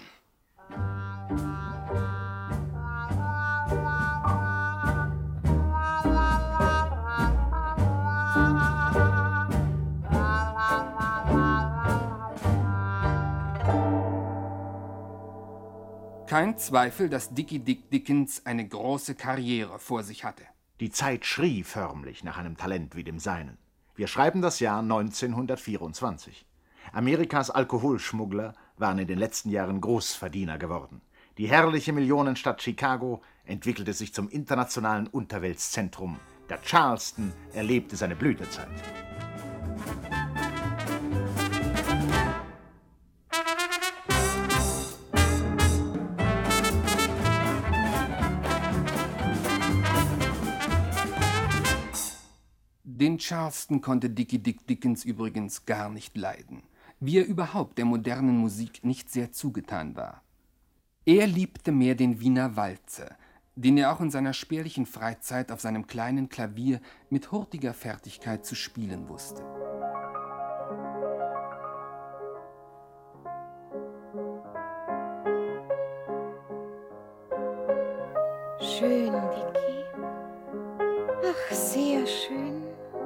Kein Zweifel, dass Dick Dickens eine große Karriere vor sich hatte. Die Zeit schrie förmlich nach einem Talent wie dem seinen. Wir schreiben das Jahr 1924. Amerikas Alkoholschmuggler waren in den letzten Jahren Großverdiener geworden. Die herrliche Millionenstadt Chicago entwickelte sich zum internationalen Unterweltszentrum. Der Charleston erlebte seine Blütezeit. Den Charleston konnte Dick Dickens übrigens gar nicht leiden, wie er überhaupt der modernen Musik nicht sehr zugetan war. Er liebte mehr den Wiener Walzer, den er auch in seiner spärlichen Freizeit auf seinem kleinen Klavier mit hurtiger Fertigkeit zu spielen wusste. Schön, Dicky. Ach, sehr schön.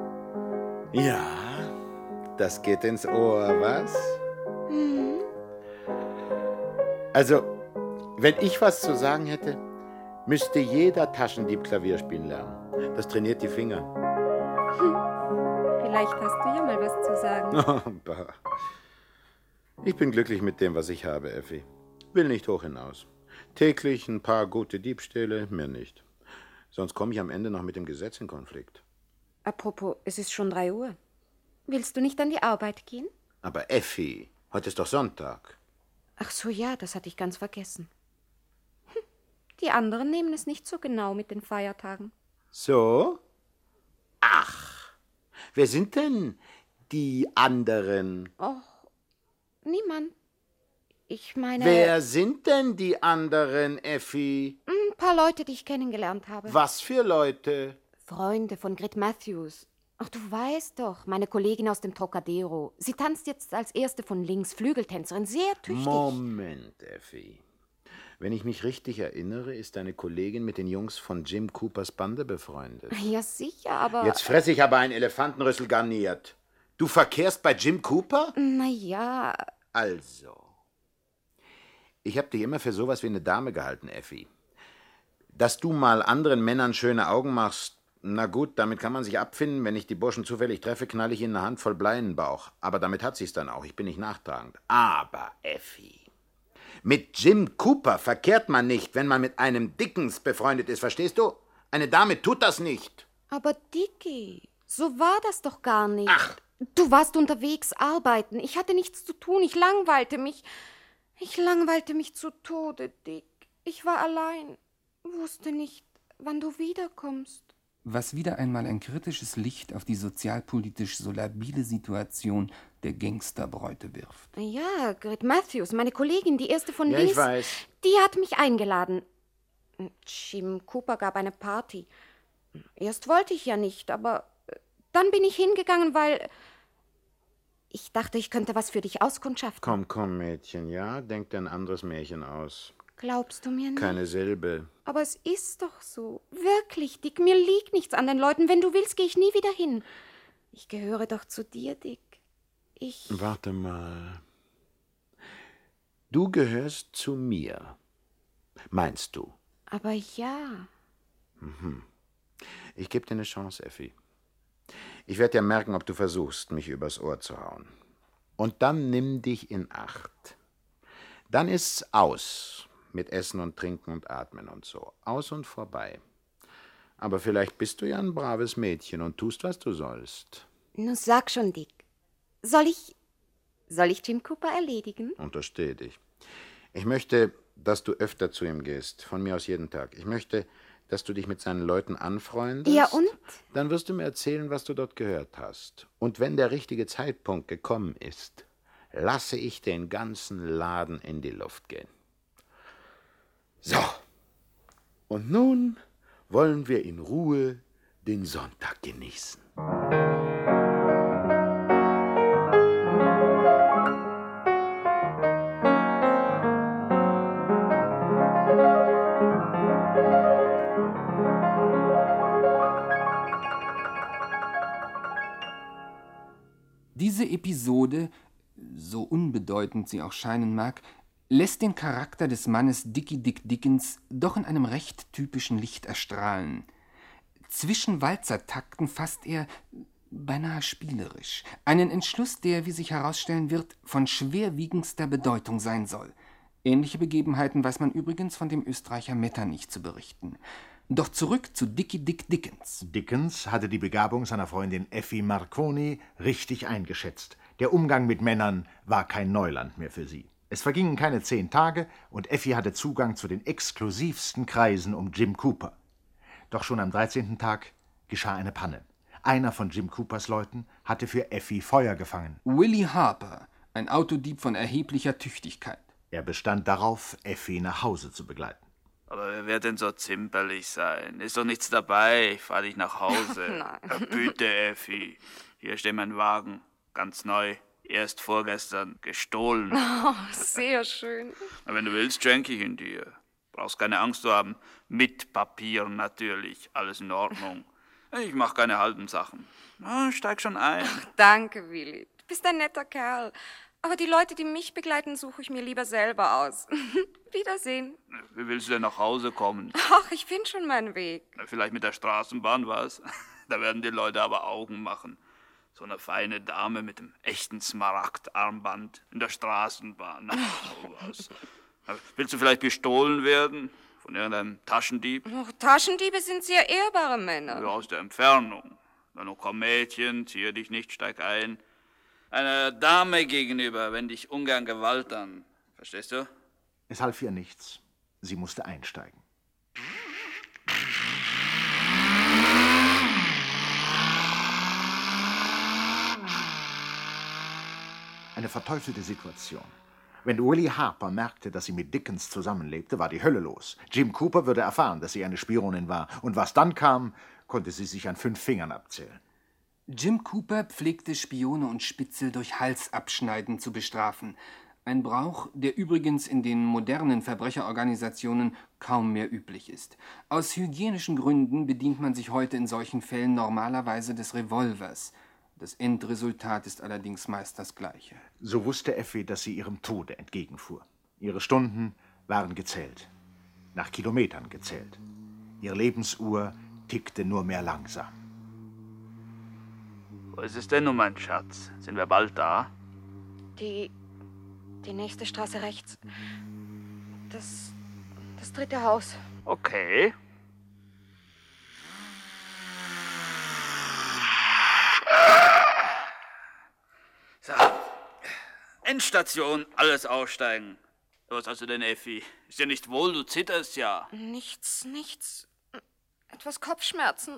Ja, das geht ins Ohr, was? Mhm. Also, wenn ich was zu sagen hätte, müsste jeder Taschendieb Klavier spielen lernen. Das trainiert die Finger. Vielleicht hast du ja mal was zu sagen. Ich bin glücklich mit dem, was ich habe, Effi. Will nicht hoch hinaus. Täglich ein paar gute Diebstähle, mehr nicht. Sonst komme ich am Ende noch mit dem Gesetz in Konflikt. Apropos, es ist schon 3 Uhr. Willst du nicht an die Arbeit gehen? Aber Effi, heute ist doch Sonntag. Ach so, ja, das hatte ich ganz vergessen. Die anderen nehmen es nicht so genau mit den Feiertagen. So? Ach, wer sind denn die anderen? Och, niemand. Ich meine... Wer sind denn die anderen, Effi? Ein paar Leute, die ich kennengelernt habe. Was für Leute? Freunde von Grit Matthews. Ach, du weißt doch, meine Kollegin aus dem Trocadero. Sie tanzt jetzt als erste von links, Flügeltänzerin, sehr tüchtig. Moment, Effi. Wenn ich mich richtig erinnere, ist deine Kollegin mit den Jungs von Jim Coopers Bande befreundet. Ja, sicher, aber... Jetzt fresse ich aber einen Elefantenrüssel garniert. Du verkehrst bei Jim Cooper? Na ja... Also... Ich habe dich immer für sowas wie eine Dame gehalten, Effi. Dass du mal anderen Männern schöne Augen machst, na gut, damit kann man sich abfinden. Wenn ich die Burschen zufällig treffe, knall ich ihnen eine Handvoll Blei in den Bauch. Aber damit hat sich's dann auch. Ich bin nicht nachtragend. Aber, Effi, mit Jim Cooper verkehrt man nicht, wenn man mit einem Dickens befreundet ist, verstehst du? Eine Dame tut das nicht. Aber Dicky, so war das doch gar nicht. Ach! Du warst unterwegs arbeiten. Ich hatte nichts zu tun. Ich langweilte mich. Ich langweilte mich zu Tode, Dick. Ich war allein. Wusste nicht, wann du wiederkommst. Was wieder einmal ein kritisches Licht auf die sozialpolitisch so labile Situation der Gangsterbräute wirft. Ja, Grit Matthews, meine Kollegin, die erste von Ja, links, ich weiß. die hat mich eingeladen. Jim Cooper gab eine Party. Erst wollte ich ja nicht, aber dann bin ich hingegangen, weil ich dachte, ich könnte was für dich auskundschaften. Komm, Mädchen, ja? Denk dir ein anderes Märchen aus. Glaubst du mir nicht? Keine Silbe. Aber es ist doch so. Wirklich, Dick, mir liegt nichts an den Leuten. Wenn du willst, gehe ich nie wieder hin. Ich gehöre doch zu dir, Dick. Warte mal. Du gehörst zu mir. Meinst du? Aber ja. Mhm. Ich gebe dir eine Chance, Effi. Ich werde ja merken, ob du versuchst, mich übers Ohr zu hauen. Und dann nimm dich in Acht. Dann ist's aus mit Essen und Trinken und Atmen und so. Aus und vorbei. Aber vielleicht bist du ja ein braves Mädchen und tust, was du sollst. Nun sag schon, Dick. Soll ich Jim Cooper erledigen? Untersteh dich. Ich möchte, dass du öfter zu ihm gehst. Von mir aus jeden Tag. Ich möchte, dass du dich mit seinen Leuten anfreundest. Ja, und? Dann wirst du mir erzählen, was du dort gehört hast. Und wenn der richtige Zeitpunkt gekommen ist, lasse ich den ganzen Laden in die Luft gehen. So. Und nun wollen wir in Ruhe den Sonntag genießen. Diese Episode, so unbedeutend sie auch scheinen mag, lässt den Charakter des Mannes Dickie Dick Dickens doch in einem recht typischen Licht erstrahlen. Zwischen Walzertakten fasst er, beinahe spielerisch, einen Entschluss, der, wie sich herausstellen wird, von schwerwiegendster Bedeutung sein soll. Ähnliche Begebenheiten weiß man übrigens von dem Österreicher Metternich zu berichten. Doch zurück zu Dickie Dick Dickens. Dickens hatte die Begabung seiner Freundin Effie Marconi richtig eingeschätzt. Der Umgang mit Männern war kein Neuland mehr für sie. Es vergingen keine 10 Tage und Effie hatte Zugang zu den exklusivsten Kreisen um Jim Cooper. Doch schon am 13. Tag geschah eine Panne. Einer von Jim Coopers Leuten hatte für Effie Feuer gefangen. Willie Harper, ein Autodieb von erheblicher Tüchtigkeit. Er bestand darauf, Effie nach Hause zu begleiten. Aber wer wird denn so zimperlich sein? Ist doch nichts dabei. Ich fahr dich nach Hause. Nein. Bitte, Effi. Hier steht mein Wagen. Ganz neu. Erst vorgestern gestohlen. Oh, sehr schön. Na, wenn du willst, schenke ich ihn dir. Brauchst keine Angst zu haben. Mit Papieren natürlich. Alles in Ordnung. Ich mach keine halben Sachen. Na, steig schon ein. Danke, Willi. Du bist ein netter Kerl. Aber die Leute, die mich begleiten, suche ich mir lieber selber aus. Wiedersehen. Wie willst du denn nach Hause kommen? Ach, ich finde schon meinen Weg. Vielleicht mit der Straßenbahn, was? Da werden die Leute aber Augen machen. So eine feine Dame mit dem echten Smaragdarmband in der Straßenbahn. Oh, was. Willst du vielleicht bestohlen werden? Von irgendeinem Taschendieb? Och, Taschendiebe sind sehr ehrbare Männer. Ja, aus der Entfernung. Na, nun komm, Mädchen, zieh dich nicht, steig ein. Einer Dame gegenüber wende ich ungern Gewalt an. Verstehst du? Es half ihr nichts. Sie musste einsteigen. Eine verteufelte Situation. Wenn Willie Harper merkte, dass sie mit Dickens zusammenlebte, war die Hölle los. Jim Cooper würde erfahren, dass sie eine Spionin war. Und was dann kam, konnte sie sich an 5 Fingern abzählen. Jim Cooper pflegte Spione und Spitzel durch Halsabschneiden zu bestrafen. Ein Brauch, der übrigens in den modernen Verbrecherorganisationen kaum mehr üblich ist. Aus hygienischen Gründen bedient man sich heute in solchen Fällen normalerweise des Revolvers. Das Endresultat ist allerdings meist das gleiche. So wusste Effie, dass sie ihrem Tode entgegenfuhr. Ihre Stunden waren gezählt. Nach Kilometern gezählt. Ihre Lebensuhr tickte nur mehr langsam. Wo ist es denn nun, mein Schatz? Sind wir bald da? Die nächste Straße rechts. Das 3. Haus. Okay. So. Endstation, alles aussteigen. Was hast du denn, Effi? Ist dir nicht wohl, du zitterst ja. Nichts. Etwas Kopfschmerzen.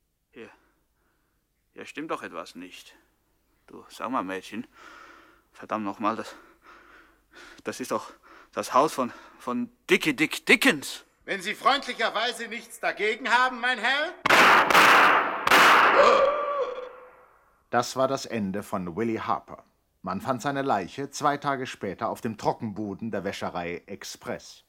Hier stimmt doch etwas nicht. Du, sag mal, Mädchen. Verdammt nochmal, das ist doch das Haus von Dickie Dick Dickens. Wenn Sie freundlicherweise nichts dagegen haben, mein Herr? Das war das Ende von Willie Harper. Man fand seine Leiche 2 Tage später auf dem Trockenboden der Wäscherei Express.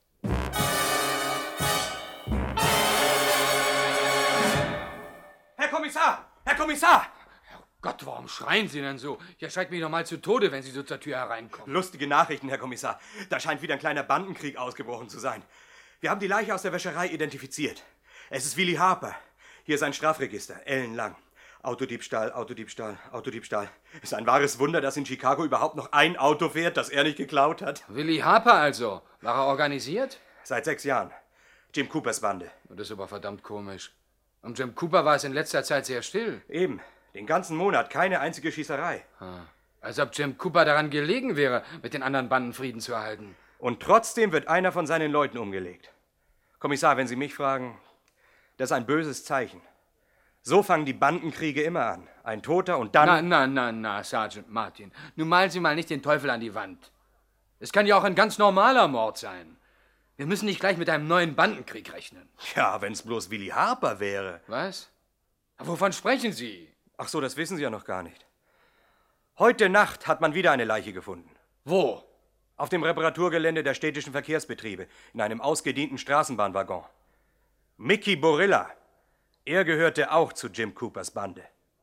Herr Kommissar! Herr Kommissar! Gott, warum schreien Sie denn so? Ich erschrecke mich doch mal zu Tode, wenn Sie so zur Tür hereinkommen. Lustige Nachrichten, Herr Kommissar. Da scheint wieder ein kleiner Bandenkrieg ausgebrochen zu sein. Wir haben die Leiche aus der Wäscherei identifiziert. Es ist Willie Harper. Hier ist ein Strafregister, ellenlang. Autodiebstahl. Es ist ein wahres Wunder, dass in Chicago überhaupt noch ein Auto fährt, das er nicht geklaut hat. Willie Harper also? War er organisiert? Seit 6 Jahren. Jim Coopers Bande. Das ist aber verdammt komisch. Um Jim Cooper war es in letzter Zeit sehr still. Eben. Den ganzen Monat keine einzige Schießerei. Als ob Jim Cooper daran gelegen wäre, mit den anderen Banden Frieden zu erhalten. Und trotzdem wird einer von seinen Leuten umgelegt. Kommissar, wenn Sie mich fragen, das ist ein böses Zeichen. So fangen die Bandenkriege immer an. Ein Toter und dann... Na, Sergeant Martin. Nun malen Sie mal nicht den Teufel an die Wand. Es kann ja auch ein ganz normaler Mord sein. Wir müssen nicht gleich mit einem neuen Bandenkrieg rechnen. Ja, wenn es bloß Willie Harper wäre. Was? Aber wovon sprechen Sie? Ach so, das wissen Sie ja noch gar nicht. Heute Nacht hat man wieder eine Leiche gefunden. Wo? Auf dem Reparaturgelände der städtischen Verkehrsbetriebe, in einem ausgedienten Straßenbahnwaggon. Mickey Borilla. Er gehörte auch zu Jim Coopers Bande.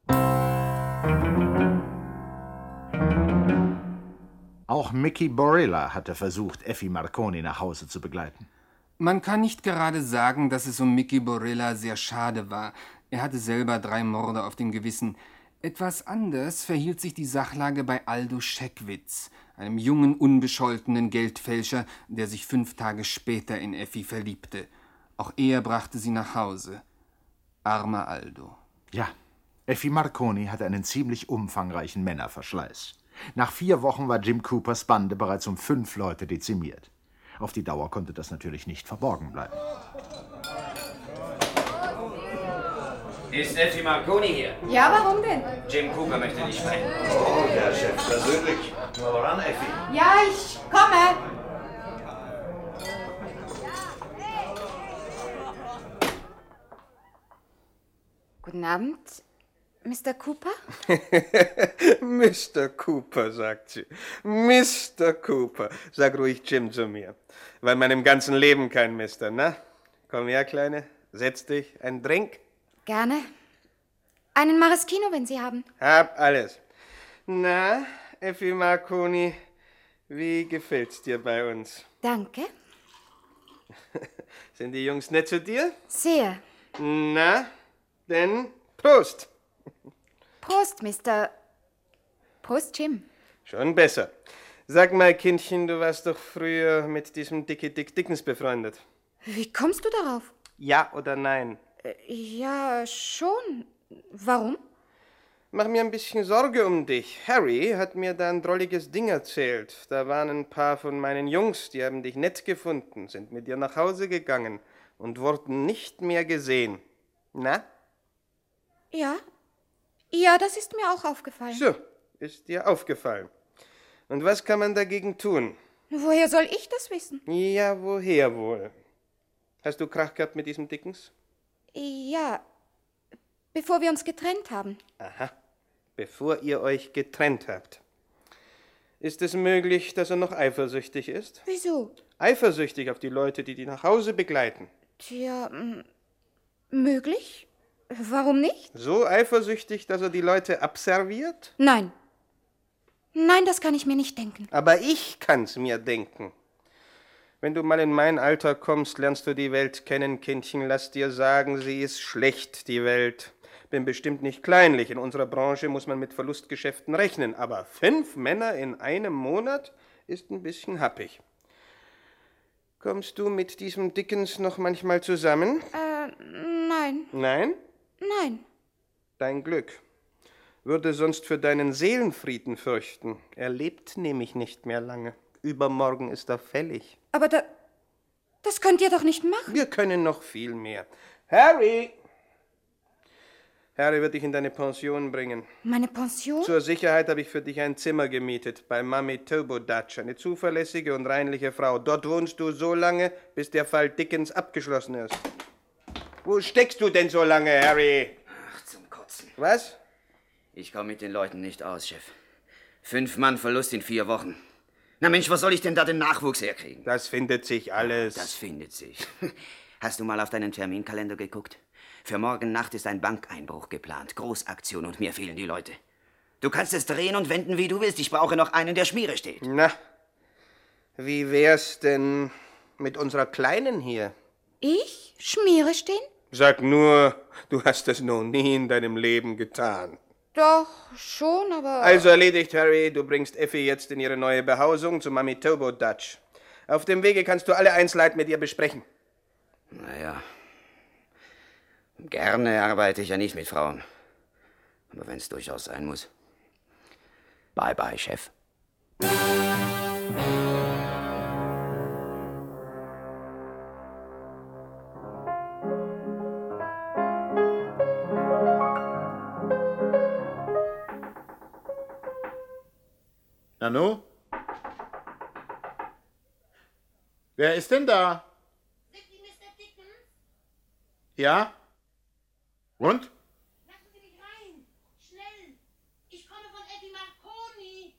Auch Mickey Borilla hatte versucht, Effie Marconi nach Hause zu begleiten. Man kann nicht gerade sagen, dass es um Mickey Borilla sehr schade war. Er hatte selber 3 Morde auf dem Gewissen. Etwas anders verhielt sich die Sachlage bei Aldo Scheckwitz, einem jungen, unbescholtenen Geldfälscher, der sich 5 Tage später in Effie verliebte. Auch er brachte sie nach Hause. Armer Aldo. Ja, Effie Marconi hatte einen ziemlich umfangreichen Männerverschleiß. Nach 4 Wochen war Jim Coopers Bande bereits um 5 Leute dezimiert. Auf die Dauer konnte das natürlich nicht verborgen bleiben. Ist Effie Marconi hier? Ja, warum denn? Jim Cooper möchte dich sprechen. Oh, der Chef persönlich. Na, woran, Effie? Ja, ich komme. Guten Abend, Mr. Cooper? Mr. Cooper, sagt sie. Mr. Cooper. Sag ruhig Jim zu mir. War in meinem ganzen Leben kein Mister, na? Komm her, Kleine. Setz dich. Ein Drink? Gerne. Einen Maraschino, wenn Sie haben. Hab alles. Na, Effi Marconi, wie gefällt's dir bei uns? Danke. Sind die Jungs nett zu dir? Sehr. Na, denn Prost. Prost, Mr. Prost, Jim. Schon besser. Sag mal, Kindchen, du warst doch früher mit diesem Dickie Dick Dickens befreundet. Wie kommst du darauf? Ja oder nein? Ja, schon. Warum? Mach mir ein bisschen Sorge um dich. Harry hat mir da ein drolliges Ding erzählt. Da waren ein paar von meinen Jungs, die haben dich nett gefunden, sind mit dir nach Hause gegangen und wurden nicht mehr gesehen. Na? Ja. Ja, das ist mir auch aufgefallen. So, ist dir aufgefallen. Und was kann man dagegen tun? Woher soll ich das wissen? Ja, woher wohl? Hast du Krach gehabt mit diesem Dickens? Ja, bevor wir uns getrennt haben. Aha, bevor ihr euch getrennt habt. Ist es möglich, dass er noch eifersüchtig ist? Wieso? Eifersüchtig auf die Leute, die nach Hause begleiten. Tja, möglich? Warum nicht? So eifersüchtig, dass er die Leute abserviert? Nein. Nein, das kann ich mir nicht denken. Aber ich kann's mir denken. Wenn du mal in mein Alter kommst, lernst du die Welt kennen, Kindchen. Lass dir sagen, sie ist schlecht, die Welt. Bin bestimmt nicht kleinlich. In unserer Branche muss man mit Verlustgeschäften rechnen. Aber 5 Männer in einem Monat ist ein bisschen happig. Kommst du mit diesem Dickens noch manchmal zusammen? Nein. Nein? Nein. Dein Glück. Würde sonst für deinen Seelenfrieden fürchten. Er lebt nämlich nicht mehr lange. Übermorgen ist er fällig. Aber das könnt ihr doch nicht machen. Wir können noch viel mehr. Harry! Harry wird dich in deine Pension bringen. Meine Pension? Zur Sicherheit habe ich für dich ein Zimmer gemietet bei Mami Turbodutch, eine zuverlässige und reinliche Frau. Dort wohnst du so lange, bis der Fall Dickens abgeschlossen ist. Wo steckst du denn so lange, Harry? Ach, zum Kotzen. Was? Ich komme mit den Leuten nicht aus, Chef. 5 Mann Verlust in 4 Wochen. Na Mensch, was soll ich denn da den Nachwuchs herkriegen? Das findet sich alles. Das findet sich. Hast du mal auf deinen Terminkalender geguckt? Für morgen Nacht ist ein Bankeinbruch geplant. Großaktion und mir fehlen die Leute. Du kannst es drehen und wenden, wie du willst. Ich brauche noch einen, der Schmiere steht. Na, wie wär's denn mit unserer Kleinen hier? Ich? Schmiere stehen? Sag nur, du hast es noch nie in deinem Leben getan. Doch, schon, aber... Also erledigt, Harry. Du bringst Effi jetzt in ihre neue Behausung zu Mami Turbodutch. Auf dem Wege kannst du alle Einzelheiten mit ihr besprechen. Naja, gerne arbeite ich ja nicht mit Frauen. Aber wenn es durchaus sein muss. Bye bye, Chef. Nanu? Wer ist denn da? Sind Sie Mr. Dickens? Ja? Und? Lassen Sie mich rein! Schnell! Ich komme von Eddie Marconi!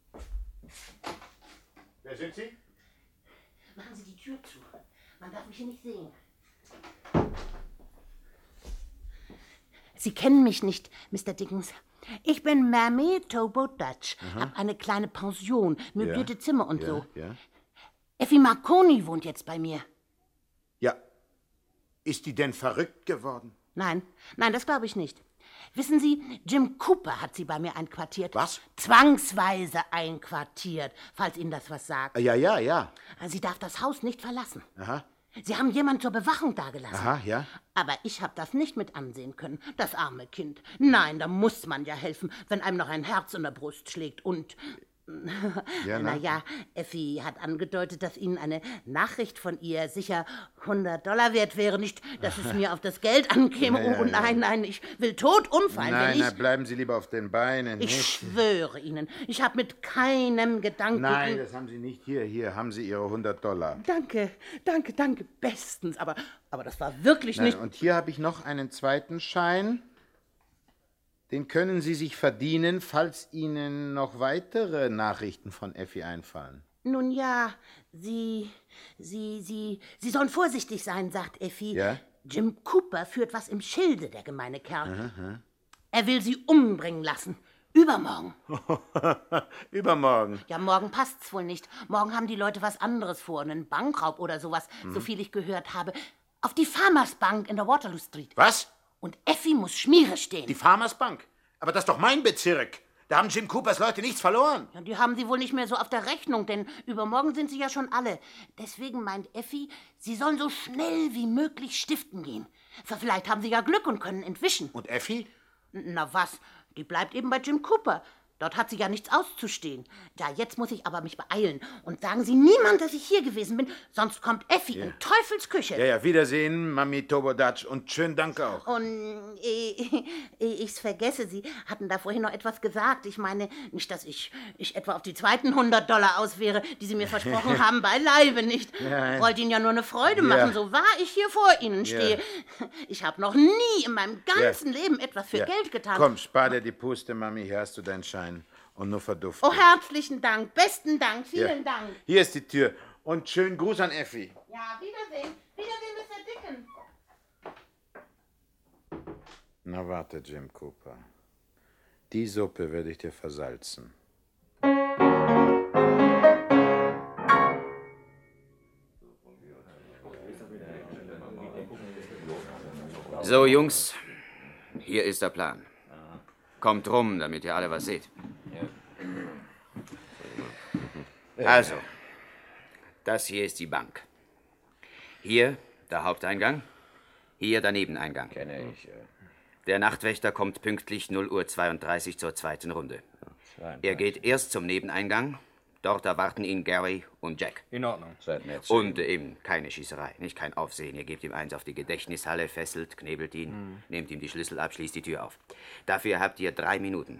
Wer sind Sie? Machen Sie die Tür zu. Man darf mich hier nicht sehen. Sie kennen mich nicht, Mr. Dickens. Ich bin Mammy Turbodutch, hab eine kleine Pension, möblierte Zimmer und so. Ja. Effi Marconi wohnt jetzt bei mir. Ja. Ist die denn verrückt geworden? Nein, das glaube ich nicht. Wissen Sie, Jim Cooper hat sie bei mir einquartiert. Was? Zwangsweise einquartiert, falls Ihnen das was sagt. Ja. Sie darf das Haus nicht verlassen. Aha. Sie haben jemanden zur Bewachung dagelassen. Aha, ja. Aber ich habe das nicht mit ansehen können, das arme Kind. Nein, da muss man ja helfen, wenn einem noch ein Herz in der Brust schlägt. Und, Ja, naja, Effi hat angedeutet, dass Ihnen eine Nachricht von ihr sicher $100 wert wäre. Nicht, dass es mir auf das Geld ankäme. Ja, Oh nein, ich will tot umfallen. Nein, bleiben Sie lieber auf den Beinen. Ich nicht? schwöre Ihnen, ich habe mit keinem Gedanken... Nein, das haben Sie nicht. Hier haben Sie Ihre $100. Danke, bestens. Aber das war wirklich nicht... Und hier habe ich noch einen zweiten Schein. Den können Sie sich verdienen, falls Ihnen noch weitere Nachrichten von Effi einfallen. Nun ja, Sie sollen vorsichtig sein, sagt Effi. Ja? Jim Cooper führt was im Schilde, der gemeine Kerl. Aha. Er will Sie umbringen lassen. Übermorgen. Übermorgen. Ja, morgen passt's wohl nicht. Morgen haben die Leute was anderes vor, einen Bankraub oder sowas, Mhm. so viel ich gehört habe. Auf die Farmers Bank in der Waterloo Street. Was? Und Effi muss Schmiere stehen. Die Farmers Bank? Aber das ist doch mein Bezirk. Da haben Jim Coopers Leute nichts verloren. Ja, die haben sie wohl nicht mehr so auf der Rechnung, denn übermorgen sind sie ja schon alle. Deswegen meint Effi, sie sollen so schnell wie möglich stiften gehen. Vielleicht haben sie ja Glück und können entwischen. Und Effi? Na was, die bleibt eben bei Jim Cooper. Dort hat sie ja nichts auszustehen. Ja, jetzt muss ich aber mich beeilen. Und sagen Sie niemand, dass ich hier gewesen bin, sonst kommt Effi in Teufelsküche. Ja, Wiedersehen, Mami Tobodatsch. Und schönen Dank auch. Und ich's vergesse, Sie hatten da vorhin noch etwas gesagt. Ich meine, nicht, dass ich etwa auf die zweiten $100 aus wäre, die Sie mir versprochen haben, beileibe nicht. Nein. Wollte Ihnen ja nur eine Freude machen, so wahr ich hier vor Ihnen stehe. Ich habe noch nie in meinem ganzen Leben etwas für Geld getan. Komm, spar dir die Puste, Mami. Hier hast du deinen Schein. Und nur verduftet. Oh, herzlichen Dank, besten Dank, vielen Dank. Hier ist die Tür. Und schönen Gruß an Effi. Ja, Wiedersehen. Wiedersehen, Mr. Dickens. Na warte, Jim Cooper. Die Suppe werde ich dir versalzen. So, Jungs, hier ist der Plan. Kommt rum, damit ihr alle was seht. Also, das hier ist die Bank. Hier der Haupteingang, hier der Nebeneingang. Kenne ich. Der Nachtwächter kommt pünktlich 0:32 Uhr zur zweiten Runde. Er geht erst zum Nebeneingang. Dort erwarten ihn Gary und Jack. In Ordnung. Seid nett. Und eben keine Schießerei, nicht kein Aufsehen. Ihr gebt ihm eins auf die Gedächtnishalle, fesselt, knebelt ihn, nehmt ihm die Schlüssel ab, schließt die Tür auf. Dafür habt ihr 3 Minuten.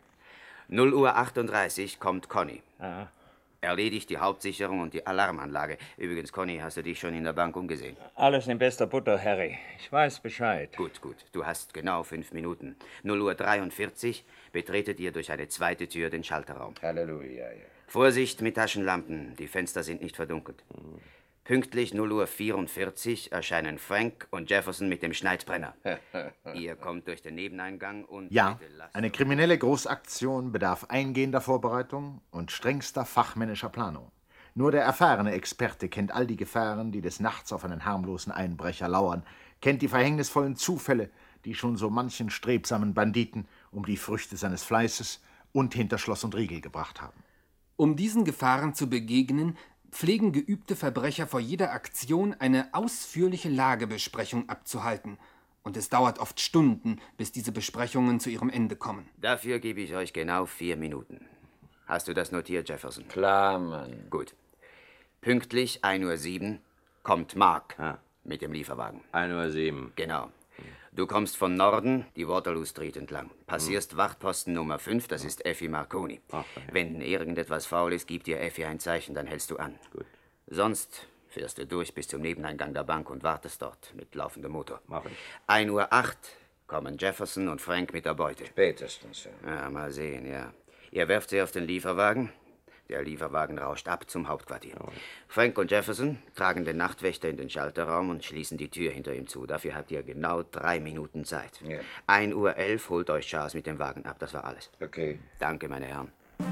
0:38 Uhr kommt Conny. Aha. Erledigt die Hauptsicherung und die Alarmanlage. Übrigens, Conny, hast du dich schon in der Bank umgesehen? Alles in bester Butter, Harry. Ich weiß Bescheid. Gut. Du hast genau 5 Minuten. 0:43 Uhr betretet ihr durch eine zweite Tür den Schalterraum. Halleluja, ja. Vorsicht mit Taschenlampen, die Fenster sind nicht verdunkelt. Pünktlich 0:44 Uhr erscheinen Frank und Jefferson mit dem Schneidbrenner. Ihr kommt durch den Nebeneingang und... Ja, eine kriminelle Großaktion bedarf eingehender Vorbereitung und strengster fachmännischer Planung. Nur der erfahrene Experte kennt all die Gefahren, die des Nachts auf einen harmlosen Einbrecher lauern, kennt die verhängnisvollen Zufälle, die schon so manchen strebsamen Banditen um die Früchte seines Fleißes und hinter Schloss und Riegel gebracht haben. Um diesen Gefahren zu begegnen, pflegen geübte Verbrecher vor jeder Aktion eine ausführliche Lagebesprechung abzuhalten. Und es dauert oft Stunden, bis diese Besprechungen zu ihrem Ende kommen. Dafür gebe ich euch genau 4 Minuten. Hast du das notiert, Jefferson? Klar, Mann. Gut. Pünktlich 1:07 Uhr kommt Mark mit dem Lieferwagen. 1:07 Uhr. Genau. Du kommst von Norden die Waterloo Street entlang. Passierst Wachtposten Nummer 5, das ist Effie Marconi. Wenn irgendetwas faul ist, gib dir Effie ein Zeichen, dann hältst du an. Gut. Sonst fährst du durch bis zum Nebeneingang der Bank und wartest dort mit laufendem Motor. Mach ich. 1:08 Uhr kommen Jefferson und Frank mit der Beute. Spätestens, ja. Ja, mal sehen, ja. Ihr werft sie auf den Lieferwagen. Der Lieferwagen rauscht ab zum Hauptquartier. Frank und Jefferson tragen den Nachtwächter in den Schalterraum und schließen die Tür hinter ihm zu. Dafür habt ihr genau 3 Minuten Zeit. Ja. 1:11 Uhr holt euch Charles mit dem Wagen ab. Das war alles. Okay. Danke, meine Herren.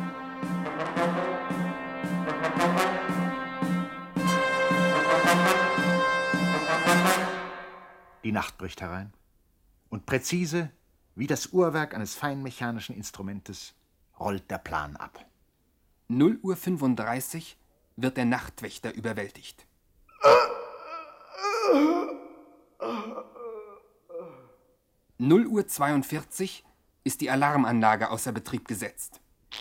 Die Nacht bricht herein. Und präzise, wie das Uhrwerk eines feinmechanischen Instrumentes, rollt der Plan ab. 0:35 Uhr wird der Nachtwächter überwältigt. 0:42 Uhr ist die Alarmanlage außer Betrieb gesetzt.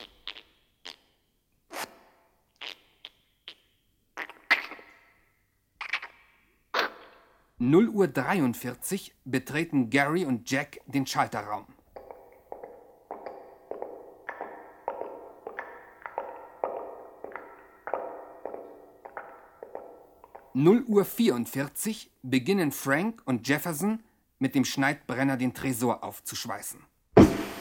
Uhr 43 betreten Gary und Jack den Schalterraum. Uhr 44 beginnen Frank und Jefferson mit dem Schneidbrenner den Tresor aufzuschweißen.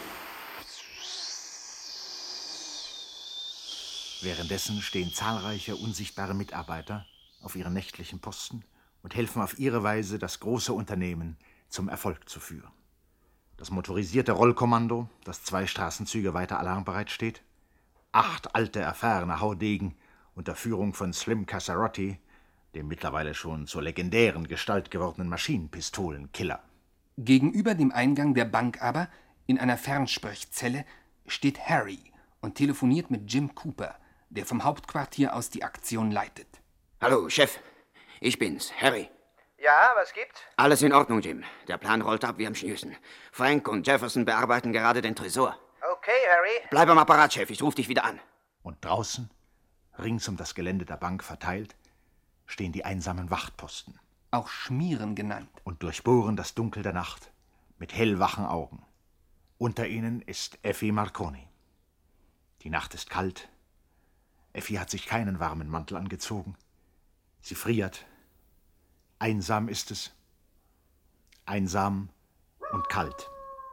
Währenddessen stehen zahlreiche unsichtbare Mitarbeiter auf ihren nächtlichen Posten und helfen auf ihre Weise, das große Unternehmen zum Erfolg zu führen. Das motorisierte Rollkommando, das 2 Straßenzüge weiter alarmbereit steht, 8 alte, erfahrene Haudegen unter Führung von Slim Cassarotti, dem mittlerweile schon zur legendären Gestalt gewordenen Maschinenpistolenkiller. Gegenüber dem Eingang der Bank aber, in einer Fernsprechzelle, steht Harry und telefoniert mit Jim Cooper, der vom Hauptquartier aus die Aktion leitet. Hallo, Chef. Ich bin's, Harry. Ja, was gibt's? Alles in Ordnung, Jim. Der Plan rollt ab wie am Schnürsen. Frank und Jefferson bearbeiten gerade den Tresor. Okay, Harry. Bleib am Apparat, Chef. Ich ruf dich wieder an. Und draußen, rings um das Gelände der Bank verteilt, stehen die einsamen Wachtposten. Auch Schmieren genannt. Und durchbohren das Dunkel der Nacht mit hellwachen Augen. Unter ihnen ist Effie Marconi. Die Nacht ist kalt. Effie hat sich keinen warmen Mantel angezogen. Sie friert. Einsam ist es. Einsam und kalt.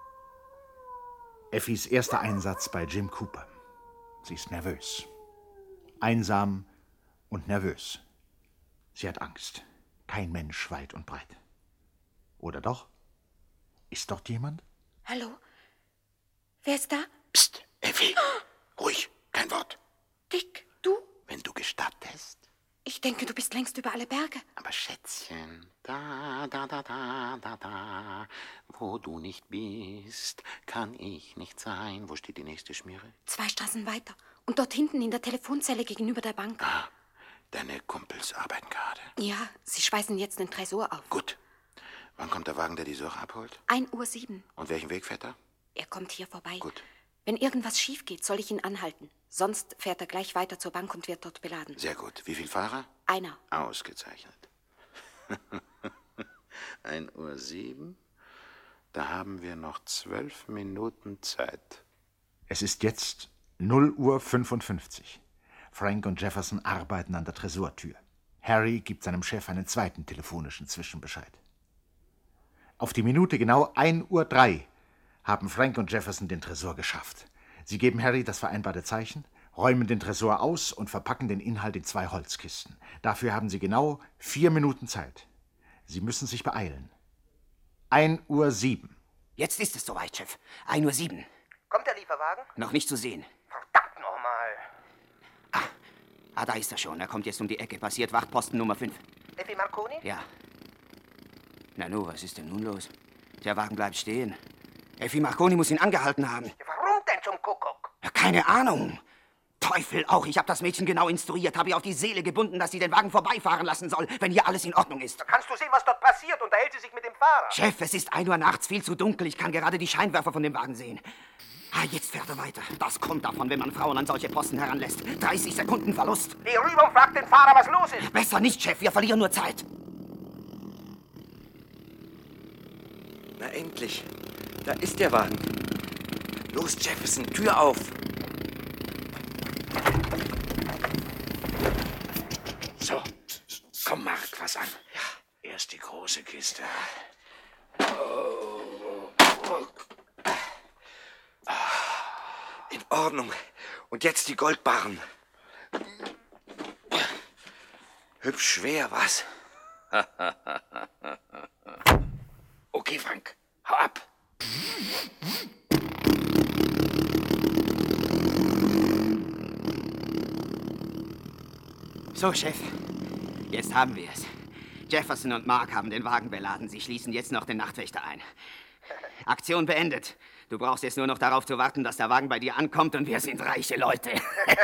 Effies erster Einsatz bei Jim Cooper. Sie ist nervös. Einsam und nervös. Sie hat Angst. Kein Mensch weit und breit. Oder doch? Ist dort jemand? Hallo? Wer ist da? Psst, Effie. Ruhig, kein Wort. Dick, du? Wenn du gestattest. Ich denke, du bist längst über alle Berge. Aber Schätzchen, da, wo du nicht bist, kann ich nicht sein. Wo steht die nächste Schmiere? 2 Straßen weiter. Und dort hinten in der Telefonzelle gegenüber der Bank. Ah, deine Kumpels arbeiten gerade. Ja, sie schweißen jetzt den Tresor auf. Gut. Wann kommt der Wagen, der die Sache abholt? 1:07 Uhr. Und welchen Weg fährt er? Er kommt hier vorbei. Gut. Wenn irgendwas schief geht, soll ich ihn anhalten. Sonst fährt er gleich weiter zur Bank und wird dort beladen. Sehr gut. Wie viele Fahrer? 1. Ausgezeichnet. 1:07 Uhr. Da haben wir noch 12 Minuten Zeit. Es ist jetzt 0:55 Uhr. Frank und Jefferson arbeiten an der Tresortür. Harry gibt seinem Chef einen zweiten telefonischen Zwischenbescheid. Auf die Minute genau 1:03 Uhr haben Frank und Jefferson den Tresor geschafft. Sie geben Harry das vereinbarte Zeichen, räumen den Tresor aus und verpacken den Inhalt in 2 Holzkisten. Dafür haben sie genau 4 Minuten Zeit. Sie müssen sich beeilen. 1:07 Uhr. Jetzt ist es soweit, Chef. 1:07 Uhr. Kommt der Lieferwagen? Noch nicht zu sehen. Verdammt nochmal. Ah, da ist er schon. Er kommt jetzt um die Ecke. Passiert Wachtposten Nummer 5. Effie Marconi? Ja. Na nu, was ist denn nun los? Der Wagen bleibt stehen. Effie Marconi muss ihn angehalten haben. Warum denn zum Kuckuck? Ja, keine Ahnung. Teufel auch. Ich habe das Mädchen genau instruiert, habe ihr auf die Seele gebunden, dass sie den Wagen vorbeifahren lassen soll, wenn hier alles in Ordnung ist. Da kannst du sehen, was dort passiert. Unterhält sie sich mit dem Fahrer. Chef, es ist 1 Uhr nachts, viel zu dunkel. Ich kann gerade die Scheinwerfer von dem Wagen sehen. Ah, jetzt fährt er weiter. Das kommt davon, wenn man Frauen an solche Posten heranlässt. 30 Sekunden Verlust. Geh rüber und frag den Fahrer, was los ist. Besser nicht, Chef. Wir verlieren nur Zeit. Na endlich. Da ist der Wagen. Los, Jefferson, Tür auf. So, komm, Mark, was an. Ja, erst die große Kiste. In Ordnung. Und jetzt die Goldbarren. Hübsch schwer, was? Okay, Frank, hau ab. So, Chef. Jetzt haben wir es. Jefferson und Mark haben den Wagen beladen. Sie schließen jetzt noch den Nachtwächter ein. Aktion beendet. Du brauchst jetzt nur noch darauf zu warten, dass der Wagen bei dir ankommt und wir sind reiche Leute.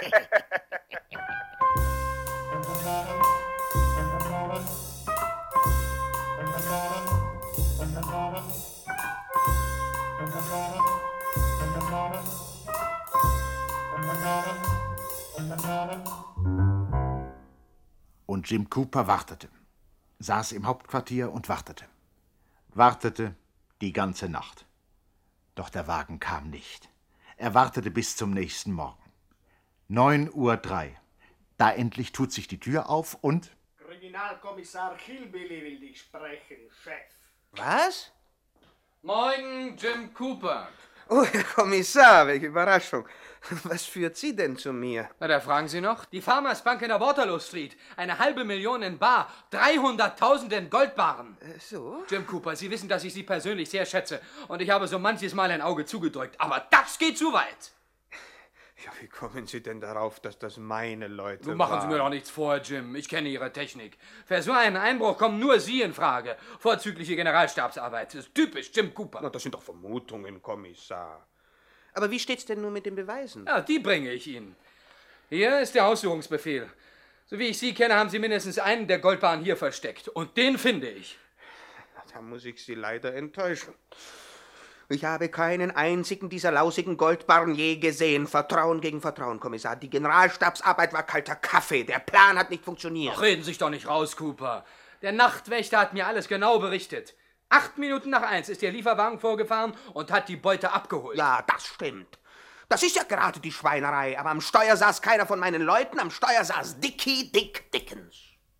Und Jim Cooper wartete, saß im Hauptquartier und wartete. Wartete die ganze Nacht. Doch der Wagen kam nicht. Er wartete bis zum nächsten Morgen. 9:03 Uhr. Da endlich tut sich die Tür auf und... Kriminalkommissar Hillbilly will dich sprechen, Chef. Was? Morgen, Jim Cooper. Oh, Herr Kommissar, welche Überraschung. Was führt Sie denn zu mir? Na, da fragen Sie noch. Die Farmers Bank in der Waterloo Street. 500.000 in Bar, 300.000 in Goldbarren. So? Jim Cooper, Sie wissen, dass ich Sie persönlich sehr schätze. Und ich habe so manches Mal ein Auge zugedrückt. Aber das geht zu weit. Ja, wie kommen Sie denn darauf, dass das meine Leute Nun machen Sie waren? mir doch nichts vor, Jim. Ich kenne Ihre Technik. Für so einen Einbruch kommen nur Sie in Frage. Vorzügliche Generalstabsarbeit. Das ist typisch Jim Cooper. Na, das sind doch Vermutungen, Kommissar. Aber wie steht's denn nun mit den Beweisen? Ja, die bringe ich Ihnen. Hier ist der Haussuchungsbefehl. So wie ich Sie kenne, haben Sie mindestens einen der Goldbarren hier versteckt. Und den finde ich. Da muss ich Sie leider enttäuschen. Ich habe keinen einzigen dieser lausigen Goldbarren je gesehen. Vertrauen gegen Vertrauen, Kommissar. Die Generalstabsarbeit war kalter Kaffee. Der Plan hat nicht funktioniert. Ach, reden Sie sich doch nicht raus, Cooper. Der Nachtwächter hat mir alles genau berichtet. 8 Minuten nach 1 ist der Lieferwagen vorgefahren und hat die Beute abgeholt. Ja, das stimmt. Das ist ja gerade die Schweinerei. Aber am Steuer saß keiner von meinen Leuten. Am Steuer saß Dickie Dick Dickens.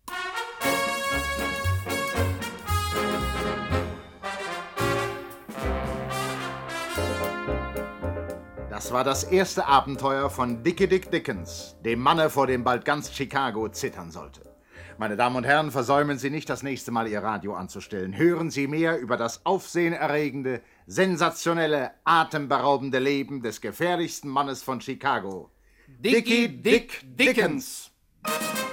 Das war das erste Abenteuer von Dickie Dick Dickens, dem Manne, vor dem bald ganz Chicago zittern sollte. Meine Damen und Herren, versäumen Sie nicht, das nächste Mal Ihr Radio anzustellen. Hören Sie mehr über das aufsehenerregende, sensationelle, atemberaubende Leben des gefährlichsten Mannes von Chicago. Dickie Dick Dickens.